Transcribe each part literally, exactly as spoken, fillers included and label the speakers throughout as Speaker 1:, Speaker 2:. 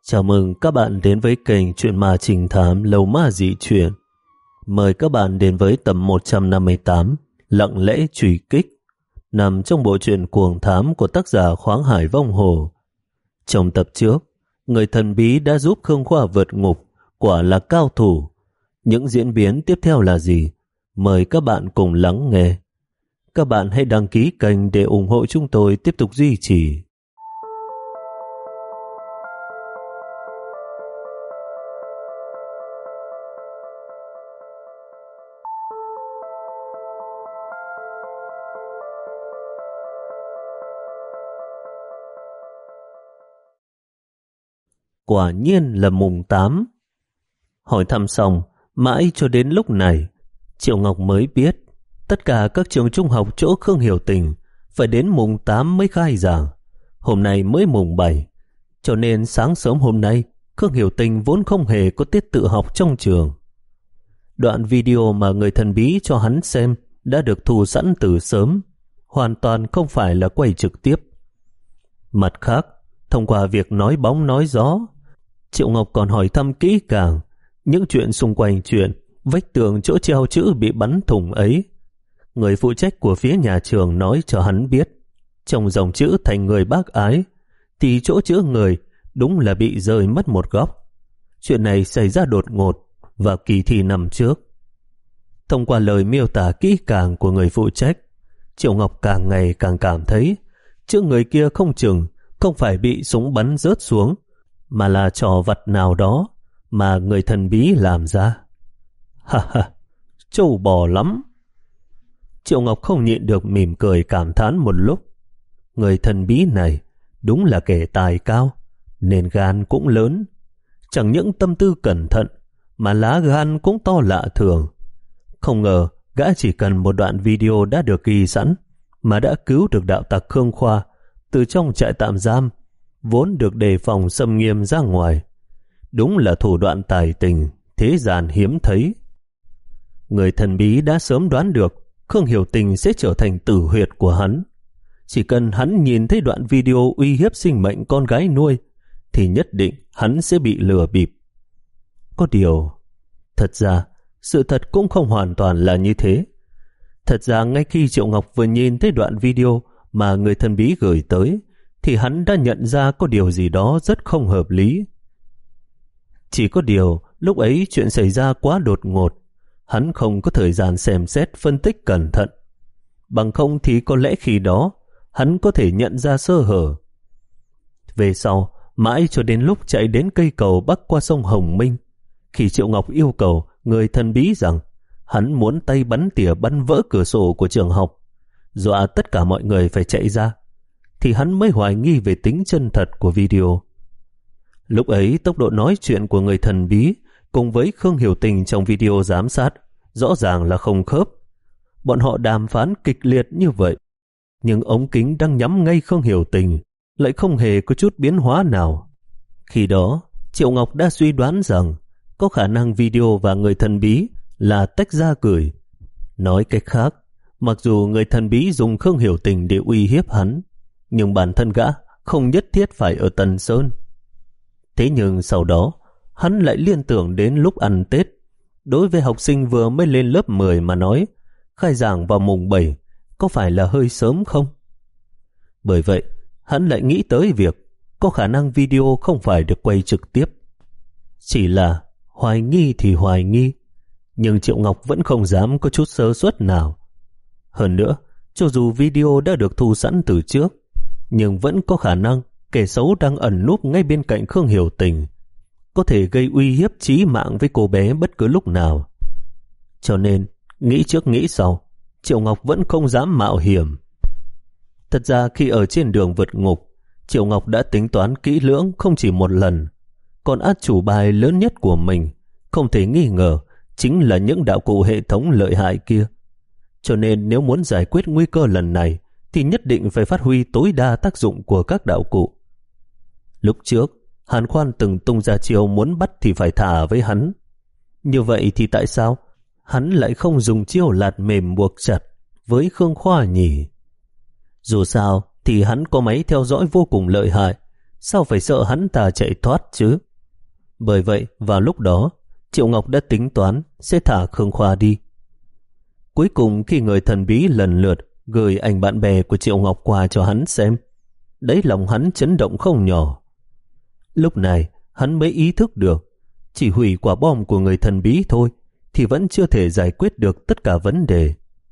Speaker 1: Chào mừng các bạn đến với kênh Chuyện Ma Trình Thám Lầu Ma Dị Chuyện. Mời các bạn đến với tập một trăm năm mươi tám Lặng Lẽ Truy Kích, nằm trong bộ truyện Cuồng Thám của tác giả Khoáng Hải Vong Hồ. Trong tập trước, người thần bí đã giúp Khương Khoa vượt ngục, quả là cao thủ. Những diễn biến tiếp theo là gì? Mời các bạn cùng lắng nghe. Các bạn hãy đăng ký kênh để ủng hộ chúng tôi tiếp tục duy trì. Quả nhiên là mùng tám. Hỏi thăm xong, mãi cho đến lúc này, Triệu Ngọc mới biết tất cả các trường trung học chỗ Khương Hiểu Tình phải đến mùng tám mới khai giảng. Hôm nay mới mùng bảy, cho nên sáng sớm hôm nay Khương Hiểu Tình vốn không hề có tiết tự học trong trường. Đoạn video mà người thần bí cho hắn xem đã được thu sẵn từ sớm, hoàn toàn không phải là quay trực tiếp. Mặt khác, thông qua việc nói bóng nói gió, Triệu Ngọc còn hỏi thăm kỹ càng những chuyện xung quanh chuyện vách tường chỗ treo chữ bị bắn thủng ấy. Người phụ trách của phía nhà trường nói cho hắn biết, trong dòng chữ Thành Người Bác Ái thì chỗ chữ người đúng là bị rơi mất một góc. Chuyện này xảy ra đột ngột vào kỳ thi năm trước. Thông qua lời miêu tả kỹ càng của người phụ trách, Triệu Ngọc càng ngày càng cảm thấy chữ người kia không chừng không phải bị súng bắn rớt xuống, mà là trò vặt nào đó mà người thần bí làm ra. Ha ha, trâu bò lắm. Triệu Ngọc không nhịn được mỉm cười cảm thán một lúc. Người thần bí này đúng là kẻ tài cao, nên gan cũng lớn. Chẳng những tâm tư cẩn thận, mà lá gan cũng to lạ thường. Không ngờ gã chỉ cần một đoạn video đã được ghi sẵn mà đã cứu được đạo tặc Khương Khoa từ trong trại tạm giam vốn được đề phòng xâm nghiêm ra ngoài. Đúng là thủ đoạn tài tình thế gian hiếm thấy. Người thần bí đã sớm đoán được Khương Hiểu Tình sẽ trở thành tử huyệt của hắn. Chỉ cần hắn nhìn thấy đoạn video uy hiếp sinh mệnh con gái nuôi thì nhất định hắn sẽ bị lừa bịp. Có điều, thật ra sự thật cũng không hoàn toàn là như thế. Thật ra ngay khi Triệu Ngọc vừa nhìn thấy đoạn video mà người thần bí gửi tới thì hắn đã nhận ra có điều gì đó rất không hợp lý. Chỉ có điều lúc ấy chuyện xảy ra quá đột ngột, hắn không có thời gian xem xét phân tích cẩn thận. Bằng không thì có lẽ khi đó hắn có thể nhận ra sơ hở. Về sau, mãi cho đến lúc chạy đến cây cầu bắc qua sông Hồng Minh, khi Triệu Ngọc yêu cầu người thần bí rằng hắn muốn tay bắn tỉa bắn vỡ cửa sổ của trường học, dọa tất cả mọi người phải chạy ra, thì hắn mới hoài nghi về tính chân thật của video. Lúc ấy tốc độ nói chuyện của người thần bí cùng với Khương Hiểu Tình trong video giám sát rõ ràng là không khớp. Bọn họ đàm phán kịch liệt như vậy, nhưng ống kính đang nhắm ngay Khương Hiểu Tình lại không hề có chút biến hóa nào. Khi đó Triệu Ngọc đã suy đoán rằng có khả năng video và người thần bí là tách ra gửi. Nói cách khác, mặc dù người thần bí dùng Khương Hiểu Tình để uy hiếp hắn, nhưng bản thân gã không nhất thiết phải ở Tân Sơn. Thế nhưng sau đó hắn lại liên tưởng đến lúc ăn Tết. Đối với học sinh vừa mới lên lớp mười mà nói, khai giảng vào mùng bảy có phải là hơi sớm không? Bởi vậy hắn lại nghĩ tới việc có khả năng video không phải được quay trực tiếp. Chỉ là hoài nghi thì hoài nghi, nhưng Triệu Ngọc vẫn không dám có chút sơ suất nào. Hơn nữa, cho dù video đã được thu sẵn từ trước, nhưng vẫn có khả năng kẻ xấu đang ẩn núp ngay bên cạnh Khương Hiểu Tình, có thể gây uy hiếp chí mạng với cô bé bất cứ lúc nào. Cho nên, nghĩ trước nghĩ sau, Triệu Ngọc vẫn không dám mạo hiểm. Thật ra khi ở trên đường vượt ngục, Triệu Ngọc đã tính toán kỹ lưỡng không chỉ một lần. Còn át chủ bài lớn nhất của mình, không thể nghi ngờ, chính là những đạo cụ hệ thống lợi hại kia. Cho nên nếu muốn giải quyết nguy cơ lần này thì nhất định phải phát huy tối đa tác dụng của các đạo cụ. Lúc trước, Hàn Khoan từng tung ra chiêu muốn bắt thì phải thả với hắn. Như vậy thì tại sao hắn lại không dùng chiêu lạt mềm buộc chặt với Khương Khoa nhỉ? Dù sao thì hắn có máy theo dõi vô cùng lợi hại, sao phải sợ hắn ta chạy thoát chứ? Bởi vậy, vào lúc đó, Triệu Ngọc đã tính toán sẽ thả Khương Khoa đi. Cuối cùng khi người thần bí lần lượt gửi ảnh bạn bè của Triệu Ngọc qua cho hắn xem, đáy lòng hắn chấn động không nhỏ. Lúc này, hắn mới ý thức được, chỉ hủy quả bom của người thần bí thôi, thì vẫn chưa thể giải quyết được tất cả vấn đề.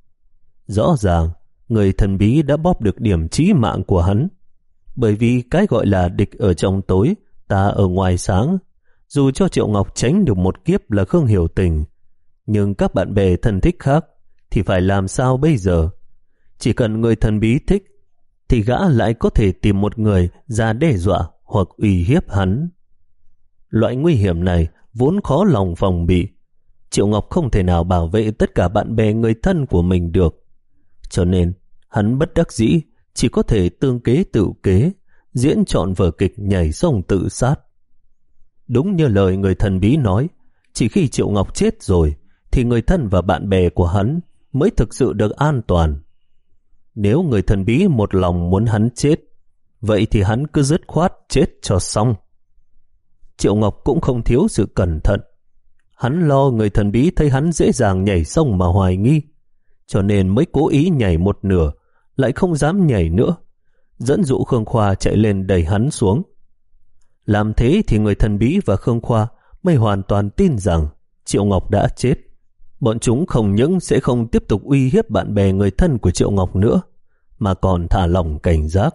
Speaker 1: Rõ ràng, người thần bí đã bóp được điểm chí mạng của hắn. Bởi vì cái gọi là địch ở trong tối, ta ở ngoài sáng. Dù cho Triệu Ngọc tránh được một kiếp là Khương Hiểu Tình, nhưng các bạn bè thân thích khác thì phải làm sao bây giờ? Chỉ cần người thần bí thích, thì gã lại có thể tìm một người ra đe dọa hoặc uy hiếp hắn. Loại nguy hiểm này vốn khó lòng phòng bị. Triệu Ngọc không thể nào bảo vệ tất cả bạn bè người thân của mình được. Cho nên, hắn bất đắc dĩ chỉ có thể tương kế tự kế, diễn trọn vở kịch nhảy sông tự sát. Đúng như lời người thần bí nói, chỉ khi Triệu Ngọc chết rồi, thì người thân và bạn bè của hắn mới thực sự được an toàn. Nếu người thần bí một lòng muốn hắn chết, vậy thì hắn cứ dứt khoát chết cho xong. Triệu Ngọc cũng không thiếu sự cẩn thận. Hắn lo người thần bí thấy hắn dễ dàng nhảy sông mà hoài nghi, cho nên mới cố ý nhảy một nửa, lại không dám nhảy nữa, dẫn dụ Khương Khoa chạy lên đẩy hắn xuống. Làm thế thì người thần bí và Khương Khoa mới hoàn toàn tin rằng Triệu Ngọc đã chết. Bọn chúng không những sẽ không tiếp tục uy hiếp bạn bè người thân của Triệu Ngọc nữa, mà còn thả lỏng cảnh giác.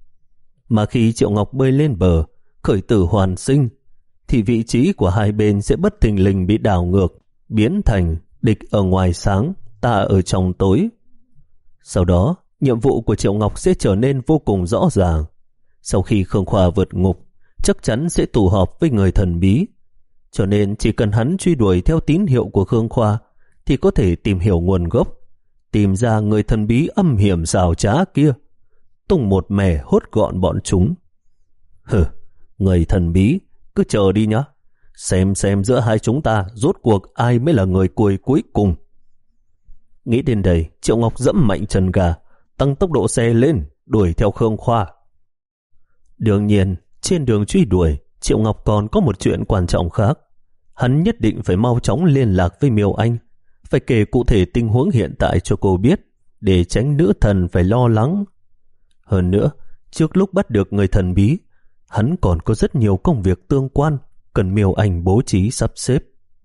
Speaker 1: Mà khi Triệu Ngọc bơi lên bờ, khởi tử hoàn sinh, thì vị trí của hai bên sẽ bất thình lình bị đảo ngược, biến thành địch ở ngoài sáng, ta ở trong tối. Sau đó, nhiệm vụ của Triệu Ngọc sẽ trở nên vô cùng rõ ràng. Sau khi Khương Khoa vượt ngục, chắc chắn sẽ tụ họp với người thần bí. Cho nên chỉ cần hắn truy đuổi theo tín hiệu của Khương Khoa, thì có thể tìm hiểu nguồn gốc, tìm ra người thần bí âm hiểm xảo trá kia, tung một mẻ hốt gọn bọn chúng. Hừ, người thần bí, cứ chờ đi nhá, xem xem giữa hai chúng ta rốt cuộc ai mới là người cuối cuối cùng. Nghĩ đến đây, Triệu Ngọc dẫm mạnh chân ga, tăng tốc độ xe lên, đuổi theo Khương Khoa. Đương nhiên, trên đường truy đuổi, Triệu Ngọc còn có một chuyện quan trọng khác. Hắn nhất định phải mau chóng liên lạc với Miêu Anh, phải kể cụ thể tình huống hiện tại cho cô biết, để tránh nữ thần phải lo lắng. Hơn nữa, trước lúc bắt được người thần bí, hắn còn có rất nhiều công việc tương quan cần Miêu Anh bố trí sắp xếp.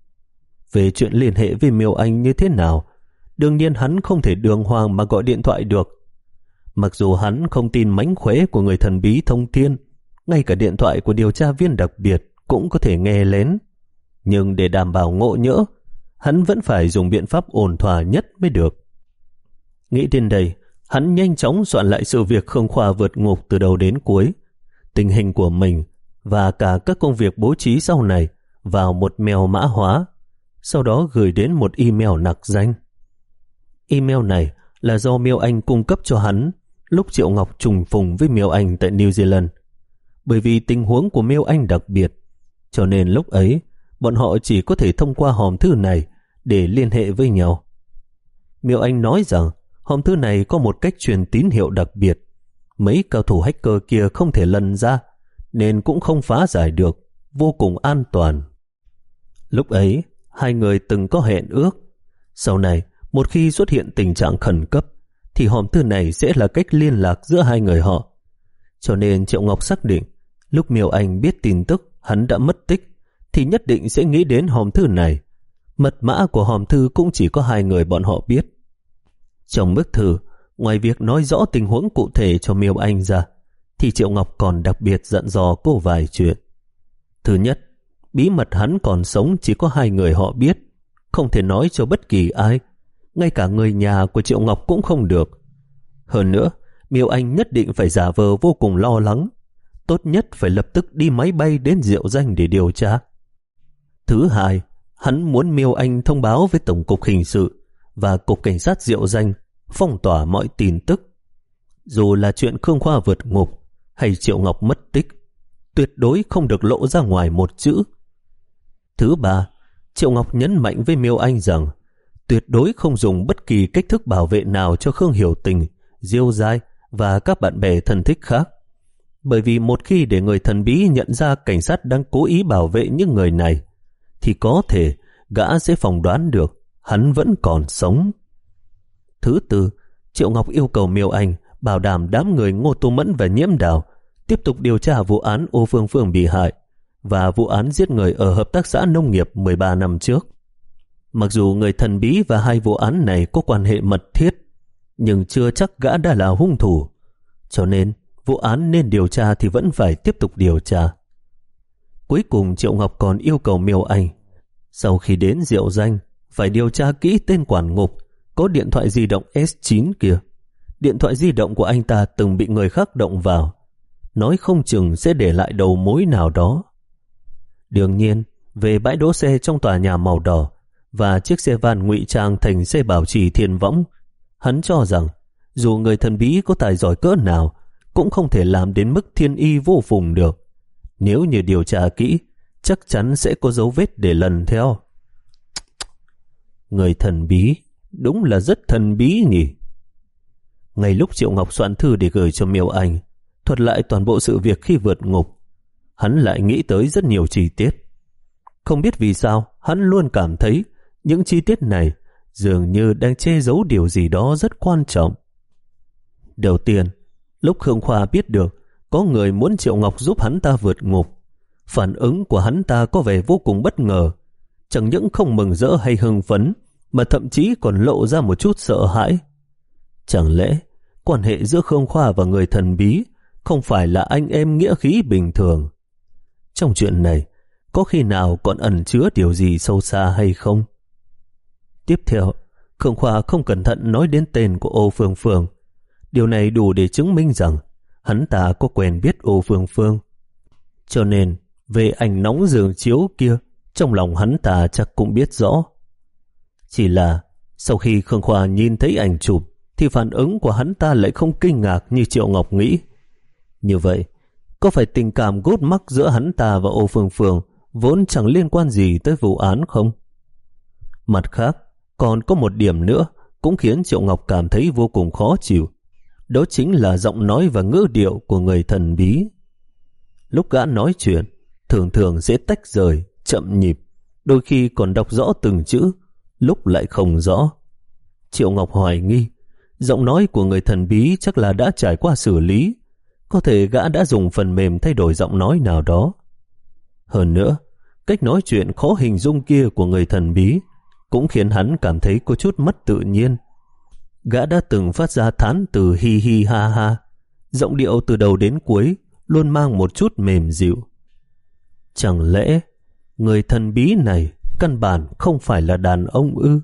Speaker 1: Về chuyện liên hệ với Miêu Anh như thế nào, đương nhiên hắn không thể đường hoàng mà gọi điện thoại được. Mặc dù hắn không tin mánh khóe của người thần bí thông thiên, ngay cả điện thoại của điều tra viên đặc biệt cũng có thể nghe lén. Nhưng để đảm bảo ngộ nhỡ, hắn vẫn phải dùng biện pháp ổn thỏa nhất mới được. Nghĩ đến đây, hắn nhanh chóng soạn lại sự việc Khương Khoa vượt ngục từ đầu đến cuối, tình hình của mình và cả các công việc bố trí sau này vào một mail mã hóa, sau đó gửi đến một email nặc danh. Email này là do Miêu Anh cung cấp cho hắn lúc Triệu Ngọc trùng phùng với Miêu Anh tại New Zealand. Bởi vì tình huống của Miêu Anh đặc biệt, cho nên lúc ấy bọn họ chỉ có thể thông qua hòm thư này để liên hệ với nhau. Miêu Anh nói rằng hòm thư này có một cách truyền tín hiệu đặc biệt, mấy cao thủ hacker kia không thể lần ra, nên cũng không phá giải được, vô cùng an toàn. Lúc ấy, hai người từng có hẹn ước. Sau này, một khi xuất hiện tình trạng khẩn cấp, thì hòm thư này sẽ là cách liên lạc giữa hai người họ. Cho nên Triệu Ngọc xác định, lúc Miêu Anh biết tin tức hắn đã mất tích, thì nhất định sẽ nghĩ đến hòm thư này. Mật mã của hòm thư cũng chỉ có hai người bọn họ biết. Trong bức thư, ngoài việc nói rõ tình huống cụ thể cho Miêu Anh ra, thì Triệu Ngọc còn đặc biệt dặn dò cô vài chuyện. Thứ nhất, bí mật hắn còn sống chỉ có hai người họ biết, không thể nói cho bất kỳ ai, ngay cả người nhà của Triệu Ngọc cũng không được. Hơn nữa, Miêu Anh nhất định phải giả vờ vô cùng lo lắng, tốt nhất phải lập tức đi máy bay đến Diệu Danh để điều tra. Thứ hai, hắn muốn Miêu Anh thông báo với Tổng cục Hình sự và Cục Cảnh sát Diệu Danh phong tỏa mọi tin tức. Dù là chuyện Khương Khoa vượt ngục hay Triệu Ngọc mất tích, tuyệt đối không được lộ ra ngoài một chữ. Thứ ba, Triệu Ngọc nhấn mạnh với Miêu Anh rằng tuyệt đối không dùng bất kỳ cách thức bảo vệ nào cho Khương Hiểu Tình, Diêu Giai và các bạn bè thân thích khác. Bởi vì một khi để người thần bí nhận ra cảnh sát đang cố ý bảo vệ những người này, thì có thể gã sẽ phỏng đoán được hắn vẫn còn sống. Thứ tư, Triệu Ngọc yêu cầu Miêu Anh bảo đảm đám người Ngô Tô Mẫn và Nhiễm Đào tiếp tục điều tra vụ án Ô Phương Phương bị hại và vụ án giết người ở hợp tác xã nông nghiệp mười ba năm trước. Mặc dù người thần bí và hai vụ án này có quan hệ mật thiết, nhưng chưa chắc gã đã là hung thủ, cho nên vụ án nên điều tra thì vẫn phải tiếp tục điều tra. Cuối cùng Triệu Ngọc còn yêu cầu Miêu Anh sau khi đến Diệu Danh phải điều tra kỹ tên quản ngục có điện thoại di động S chín kia. Điện thoại di động của anh ta từng bị người khác động vào, nói không chừng sẽ để lại đầu mối nào đó. Đương nhiên, về bãi đỗ xe trong tòa nhà màu đỏ và chiếc xe van ngụy trang thành xe bảo trì thiên võng, hắn cho rằng dù người thần bí có tài giỏi cỡ nào cũng không thể làm đến mức thiên y vô phùng được. Nếu như điều tra kỹ, chắc chắn sẽ có dấu vết để lần theo. Người thần bí đúng là rất thần bí nhỉ. Ngay lúc Triệu Ngọc soạn thư để gửi cho Miêu Anh, thuật lại toàn bộ sự việc khi vượt ngục, hắn lại nghĩ tới rất nhiều chi tiết. Không biết vì sao, hắn luôn cảm thấy những chi tiết này dường như đang che giấu điều gì đó rất quan trọng. Đầu tiên, lúc Khương Khoa biết được có người muốn Triệu Ngọc giúp hắn ta vượt ngục, phản ứng của hắn ta có vẻ vô cùng bất ngờ, chẳng những không mừng rỡ hay hưng phấn, mà thậm chí còn lộ ra một chút sợ hãi. Chẳng lẽ quan hệ giữa Khương Khoa và người thần bí không phải là anh em nghĩa khí bình thường? Trong chuyện này, có khi nào còn ẩn chứa điều gì sâu xa hay không? Tiếp theo, Khương Khoa không cẩn thận nói đến tên của Ô Phương Phương. Điều này đủ để chứng minh rằng hắn ta có quen biết Ô Phương Phương. Cho nên, về ảnh nóng giường chiếu kia, trong lòng hắn ta chắc cũng biết rõ. Chỉ là, sau khi Khương Khoa nhìn thấy ảnh chụp, thì phản ứng của hắn ta lại không kinh ngạc như Triệu Ngọc nghĩ. Như vậy, có phải tình cảm gút mắc giữa hắn ta và Ô Phương Phương vốn chẳng liên quan gì tới vụ án không? Mặt khác, còn có một điểm nữa cũng khiến Triệu Ngọc cảm thấy vô cùng khó chịu. Đó chính là giọng nói và ngữ điệu của người thần bí. Lúc gã nói chuyện, thường thường sẽ tách rời, chậm nhịp, đôi khi còn đọc rõ từng chữ, lúc lại không rõ. Triệu Ngọc hoài nghi, giọng nói của người thần bí chắc là đã trải qua xử lý, có thể gã đã dùng phần mềm thay đổi giọng nói nào đó. Hơn nữa, cách nói chuyện khó hình dung kia của người thần bí cũng khiến hắn cảm thấy có chút mất tự nhiên. Gã đã từng phát ra thán từ hi hi ha ha, giọng điệu từ đầu đến cuối luôn mang một chút mềm dịu. Chẳng lẽ người thần bí này căn bản không phải là đàn ông ư?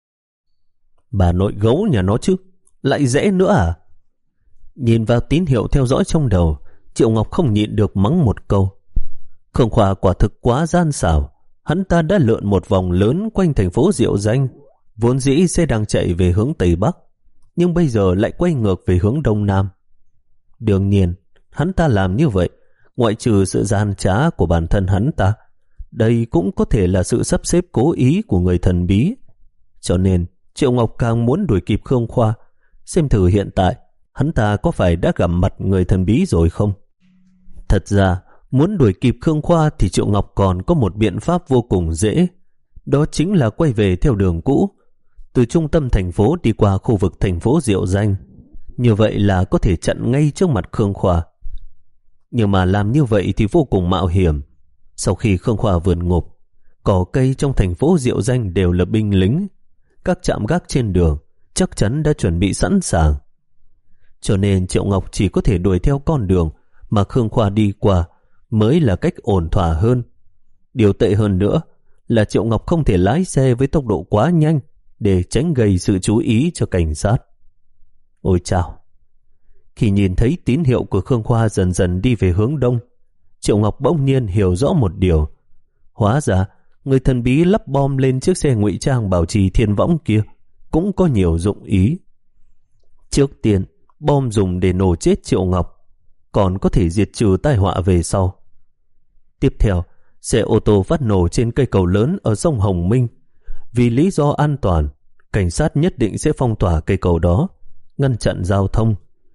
Speaker 1: Bà nội gấu nhà nó chứ, lại dễ nữa à? Nhìn vào tín hiệu theo dõi trong đầu, Triệu Ngọc không nhịn được mắng một câu. Khương Khoa quả thực quá gian xảo. Hắn ta đã lượn một vòng lớn quanh thành phố Diệu Danh, vốn dĩ xe đang chạy về hướng Tây Bắc, nhưng bây giờ lại quay ngược về hướng Đông Nam. Đương nhiên, hắn ta làm như vậy, ngoại trừ sự gian trá của bản thân hắn ta, đây cũng có thể là sự sắp xếp cố ý của người thần bí. Cho nên, Triệu Ngọc càng muốn đuổi kịp Khương Khoa, xem thử hiện tại hắn ta có phải đã gặp mặt người thần bí rồi không. Thật ra, muốn đuổi kịp Khương Khoa thì Triệu Ngọc còn có một biện pháp vô cùng dễ. Đó chính là quay về theo đường cũ, từ trung tâm thành phố đi qua khu vực thành phố Diệu Danh. Như vậy là có thể chặn ngay trước mặt Khương Khoa. Nhưng mà làm như vậy thì vô cùng mạo hiểm. Sau khi Khương Khoa vượt ngục, cỏ cây trong thành phố Diệu Danh đều là binh lính. Các trạm gác trên đường chắc chắn đã chuẩn bị sẵn sàng. Cho nên Triệu Ngọc chỉ có thể đuổi theo con đường mà Khương Khoa đi qua mới là cách ổn thỏa hơn. Điều tệ hơn nữa là Triệu Ngọc không thể lái xe với tốc độ quá nhanh để tránh gây sự chú ý cho cảnh sát. Ôi chao! Khi nhìn thấy tín hiệu của Khương Khoa dần dần đi về hướng đông, Triệu Ngọc bỗng nhiên hiểu rõ một điều. Hóa ra, người thần bí lắp bom lên chiếc xe ngụy trang bảo trì thiên võng kia cũng có nhiều dụng ý. Trước tiên, bom dùng để nổ chết Triệu Ngọc, còn có thể diệt trừ tai họa về sau. Tiếp theo, xe ô tô phát nổ trên cây cầu lớn ở sông Hồng Minh. Vì lý do an toàn, cảnh sát nhất định sẽ phong tỏa cây cầu đó, ngăn chặn giao thông.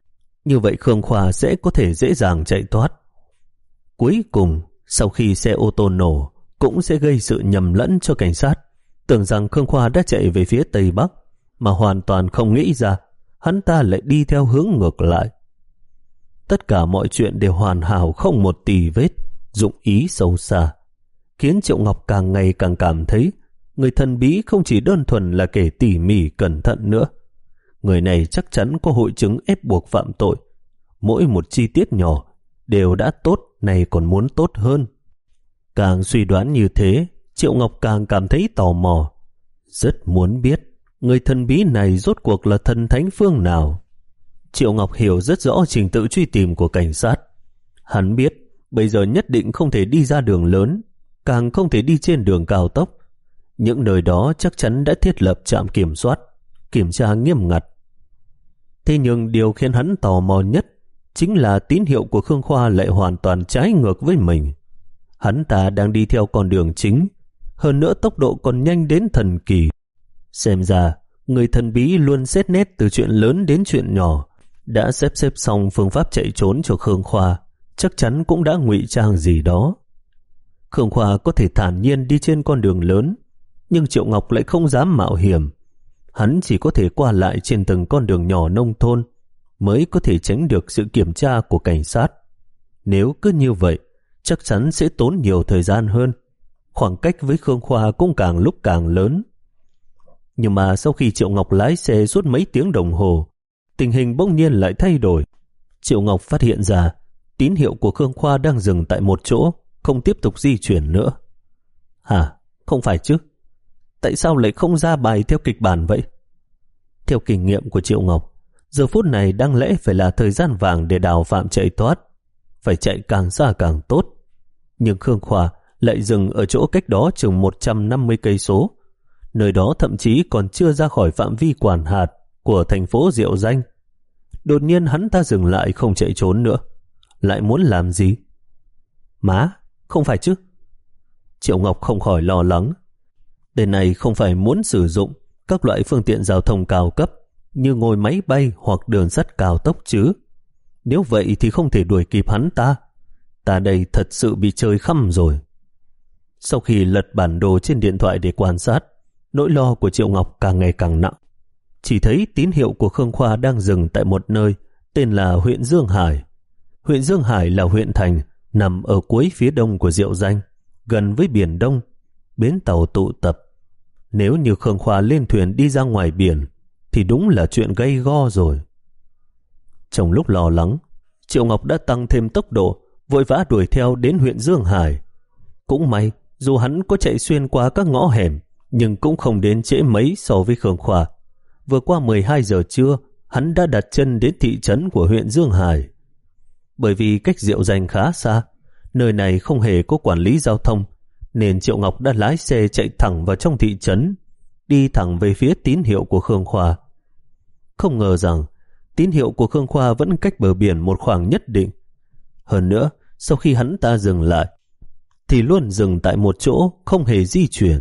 Speaker 1: Như vậy Khương Khoa sẽ có thể dễ dàng chạy thoát. Cuối cùng, sau khi xe ô tô nổ, cũng sẽ gây sự nhầm lẫn cho cảnh sát, tưởng rằng Khương Khoa đã chạy về phía Tây Bắc, mà hoàn toàn không nghĩ ra hắn ta lại đi theo hướng ngược lại. Tất cả mọi chuyện đều hoàn hảo không một tì vết, dụng ý sâu xa, khiến Triệu Ngọc càng ngày càng cảm thấy người thần bí không chỉ đơn thuần là kẻ tỉ mỉ cẩn thận nữa. Người này chắc chắn có hội chứng ép buộc phạm tội. Mỗi một chi tiết nhỏ đều đã tốt, này còn muốn tốt hơn. Càng suy đoán như thế, Triệu Ngọc càng cảm thấy tò mò, rất muốn biết người thần bí này rốt cuộc là thần thánh phương nào. Triệu Ngọc hiểu rất rõ trình tự truy tìm của cảnh sát. Hắn biết bây giờ nhất định không thể đi ra đường lớn, càng không thể đi trên đường cao tốc. Những nơi đó chắc chắn đã thiết lập trạm kiểm soát, kiểm tra nghiêm ngặt. Thế nhưng điều khiến hắn tò mò nhất chính là tín hiệu của Khương Khoa lại hoàn toàn trái ngược với mình. Hắn ta đang đi theo con đường chính, hơn nữa tốc độ còn nhanh đến thần kỳ. Xem ra, người thần bí luôn xét nét từ chuyện lớn đến chuyện nhỏ, đã xếp xếp xong phương pháp chạy trốn cho Khương Khoa, chắc chắn cũng đã ngụy trang gì đó. Khương Khoa có thể thản nhiên đi trên con đường lớn, nhưng Triệu Ngọc lại không dám mạo hiểm. Hắn chỉ có thể qua lại trên từng con đường nhỏ nông thôn, mới có thể tránh được sự kiểm tra của cảnh sát. Nếu cứ như vậy, chắc chắn sẽ tốn nhiều thời gian hơn. Khoảng cách với Khương Khoa cũng càng lúc càng lớn. Nhưng mà sau khi Triệu Ngọc lái xe suốt mấy tiếng đồng hồ, tình hình bỗng nhiên lại thay đổi. Triệu Ngọc phát hiện ra tín hiệu của Khương Khoa đang dừng tại một chỗ, không tiếp tục di chuyển nữa. Hả? Không phải chứ? Tại sao lại không ra bài theo kịch bản vậy? Theo kinh nghiệm của Triệu Ngọc, giờ phút này đáng lẽ phải là thời gian vàng để đào phạm chạy thoát, phải chạy càng xa càng tốt. Nhưng Khương Khoa lại dừng ở chỗ cách đó chừng một trăm năm mươi cây số. Nơi đó thậm chí còn chưa ra khỏi phạm vi quản hạt của thành phố Diệu Danh. Đột nhiên hắn ta dừng lại không chạy trốn nữa. Lại muốn làm gì? Má, không phải chứ? Triệu Ngọc không khỏi lo lắng. Tên này không phải muốn sử dụng các loại phương tiện giao thông cao cấp như ngồi máy bay hoặc đường sắt cao tốc chứ? Nếu vậy thì không thể đuổi kịp hắn ta. Ta đây thật sự bị chơi khăm rồi. Sau khi lật bản đồ trên điện thoại để quan sát, nỗi lo của Triệu Ngọc càng ngày càng nặng. Chỉ thấy tín hiệu của Khương Khoa đang dừng tại một nơi tên là huyện Dương Hải. Huyện Dương Hải là huyện thành nằm ở cuối phía đông của Diệu Danh, gần với Biển Đông, bến tàu tụ tập. Nếu như Khương Khoa lên thuyền đi ra ngoài biển thì đúng là chuyện gây go rồi. Trong lúc lo lắng, Triệu Ngọc đã tăng thêm tốc độ, vội vã đuổi theo đến huyện Dương Hải. Cũng may, dù hắn có chạy xuyên qua các ngõ hẻm, nhưng cũng không đến trễ mấy so với Khương Khoa. Vừa qua mười hai giờ trưa, hắn đã đặt chân đến thị trấn của huyện Dương Hải. Bởi vì cách Diệu Danh khá xa, nơi này không hề có quản lý giao thông, nên Triệu Ngọc đã lái xe chạy thẳng vào trong thị trấn, đi thẳng về phía tín hiệu của Khương Khoa. Không ngờ rằng tín hiệu của Khương Khoa vẫn cách bờ biển một khoảng nhất định. Hơn nữa, sau khi hắn ta dừng lại, thì luôn dừng tại một chỗ, không hề di chuyển.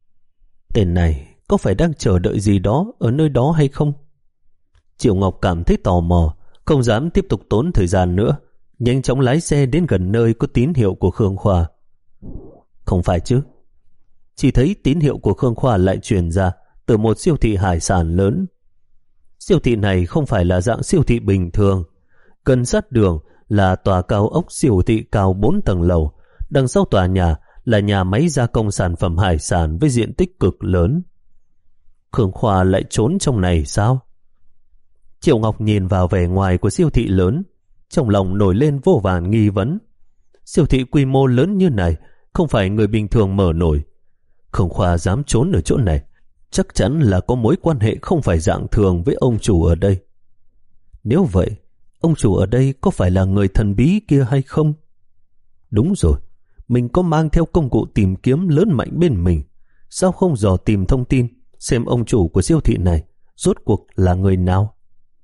Speaker 1: Tên này có phải đang chờ đợi gì đó ở nơi đó hay không? Triệu Ngọc cảm thấy tò mò, không dám tiếp tục tốn thời gian nữa, nhanh chóng lái xe đến gần nơi có tín hiệu của Khương Khoa. Không phải chứ? Chỉ thấy tín hiệu của Khương Khoa lại truyền ra từ một siêu thị hải sản lớn. Siêu thị này không phải là dạng siêu thị bình thường. Gần sát đường là tòa cao ốc siêu thị cao bốn tầng lầu. Đằng sau tòa nhà là nhà máy gia công sản phẩm hải sản với diện tích cực lớn. Khương Khoa lại trốn trong này sao? Triệu Ngọc nhìn vào vẻ ngoài của siêu thị lớn, trong lòng nổi lên vô vàn nghi vấn. Siêu thị quy mô lớn như này không phải người bình thường mở nổi. Khương Khoa dám trốn ở chỗ này, chắc chắn là có mối quan hệ không phải dạng thường với ông chủ ở đây. Nếu vậy, ông chủ ở đây có phải là người thần bí kia hay không? Đúng rồi, mình có mang theo công cụ tìm kiếm lớn mạnh bên mình. Sao không dò tìm thông tin xem ông chủ của siêu thị này rốt cuộc là người nào?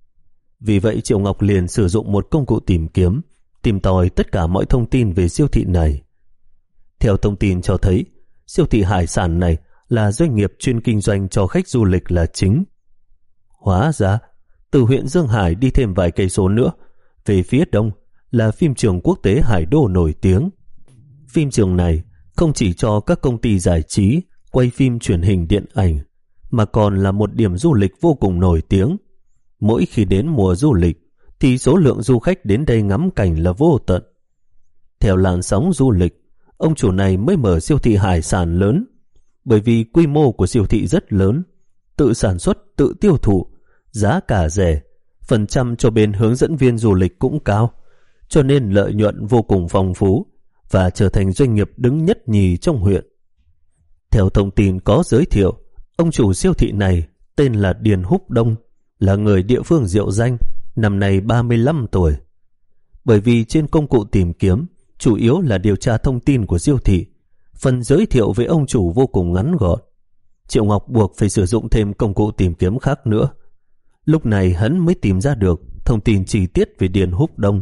Speaker 1: Vì vậy Triệu Ngọc liền sử dụng một công cụ tìm kiếm, tìm tòi tất cả mọi thông tin về siêu thị này. Theo thông tin cho thấy, siêu thị hải sản này là doanh nghiệp chuyên kinh doanh cho khách du lịch là chính. Hóa ra, từ huyện Dương Hải đi thêm vài cây số nữa về phía đông là phim trường quốc tế Hải Đô nổi tiếng. Phim trường này không chỉ cho các công ty giải trí quay phim truyền hình điện ảnh, mà còn là một điểm du lịch vô cùng nổi tiếng. Mỗi khi đến mùa du lịch thì số lượng du khách đến đây ngắm cảnh là vô tận. Theo làn sóng du lịch, ông chủ này mới mở siêu thị hải sản lớn. Bởi vì quy mô của siêu thị rất lớn, tự sản xuất, tự tiêu thụ, giá cả rẻ, phần trăm cho bên hướng dẫn viên du lịch cũng cao, cho nên lợi nhuận vô cùng phong phú và trở thành doanh nghiệp đứng nhất nhì trong huyện. Theo thông tin có giới thiệu, ông chủ siêu thị này tên là Điền Húc Đông, là người địa phương Diệu Danh, năm nay ba mươi lăm tuổi. Bởi vì trên công cụ tìm kiếm chủ yếu là điều tra thông tin của siêu thị, phần giới thiệu về ông chủ vô cùng ngắn gọn. Triệu Ngọc buộc phải sử dụng thêm công cụ tìm kiếm khác nữa. Lúc này hắn mới tìm ra được thông tin chi tiết về Điền Húc Đông.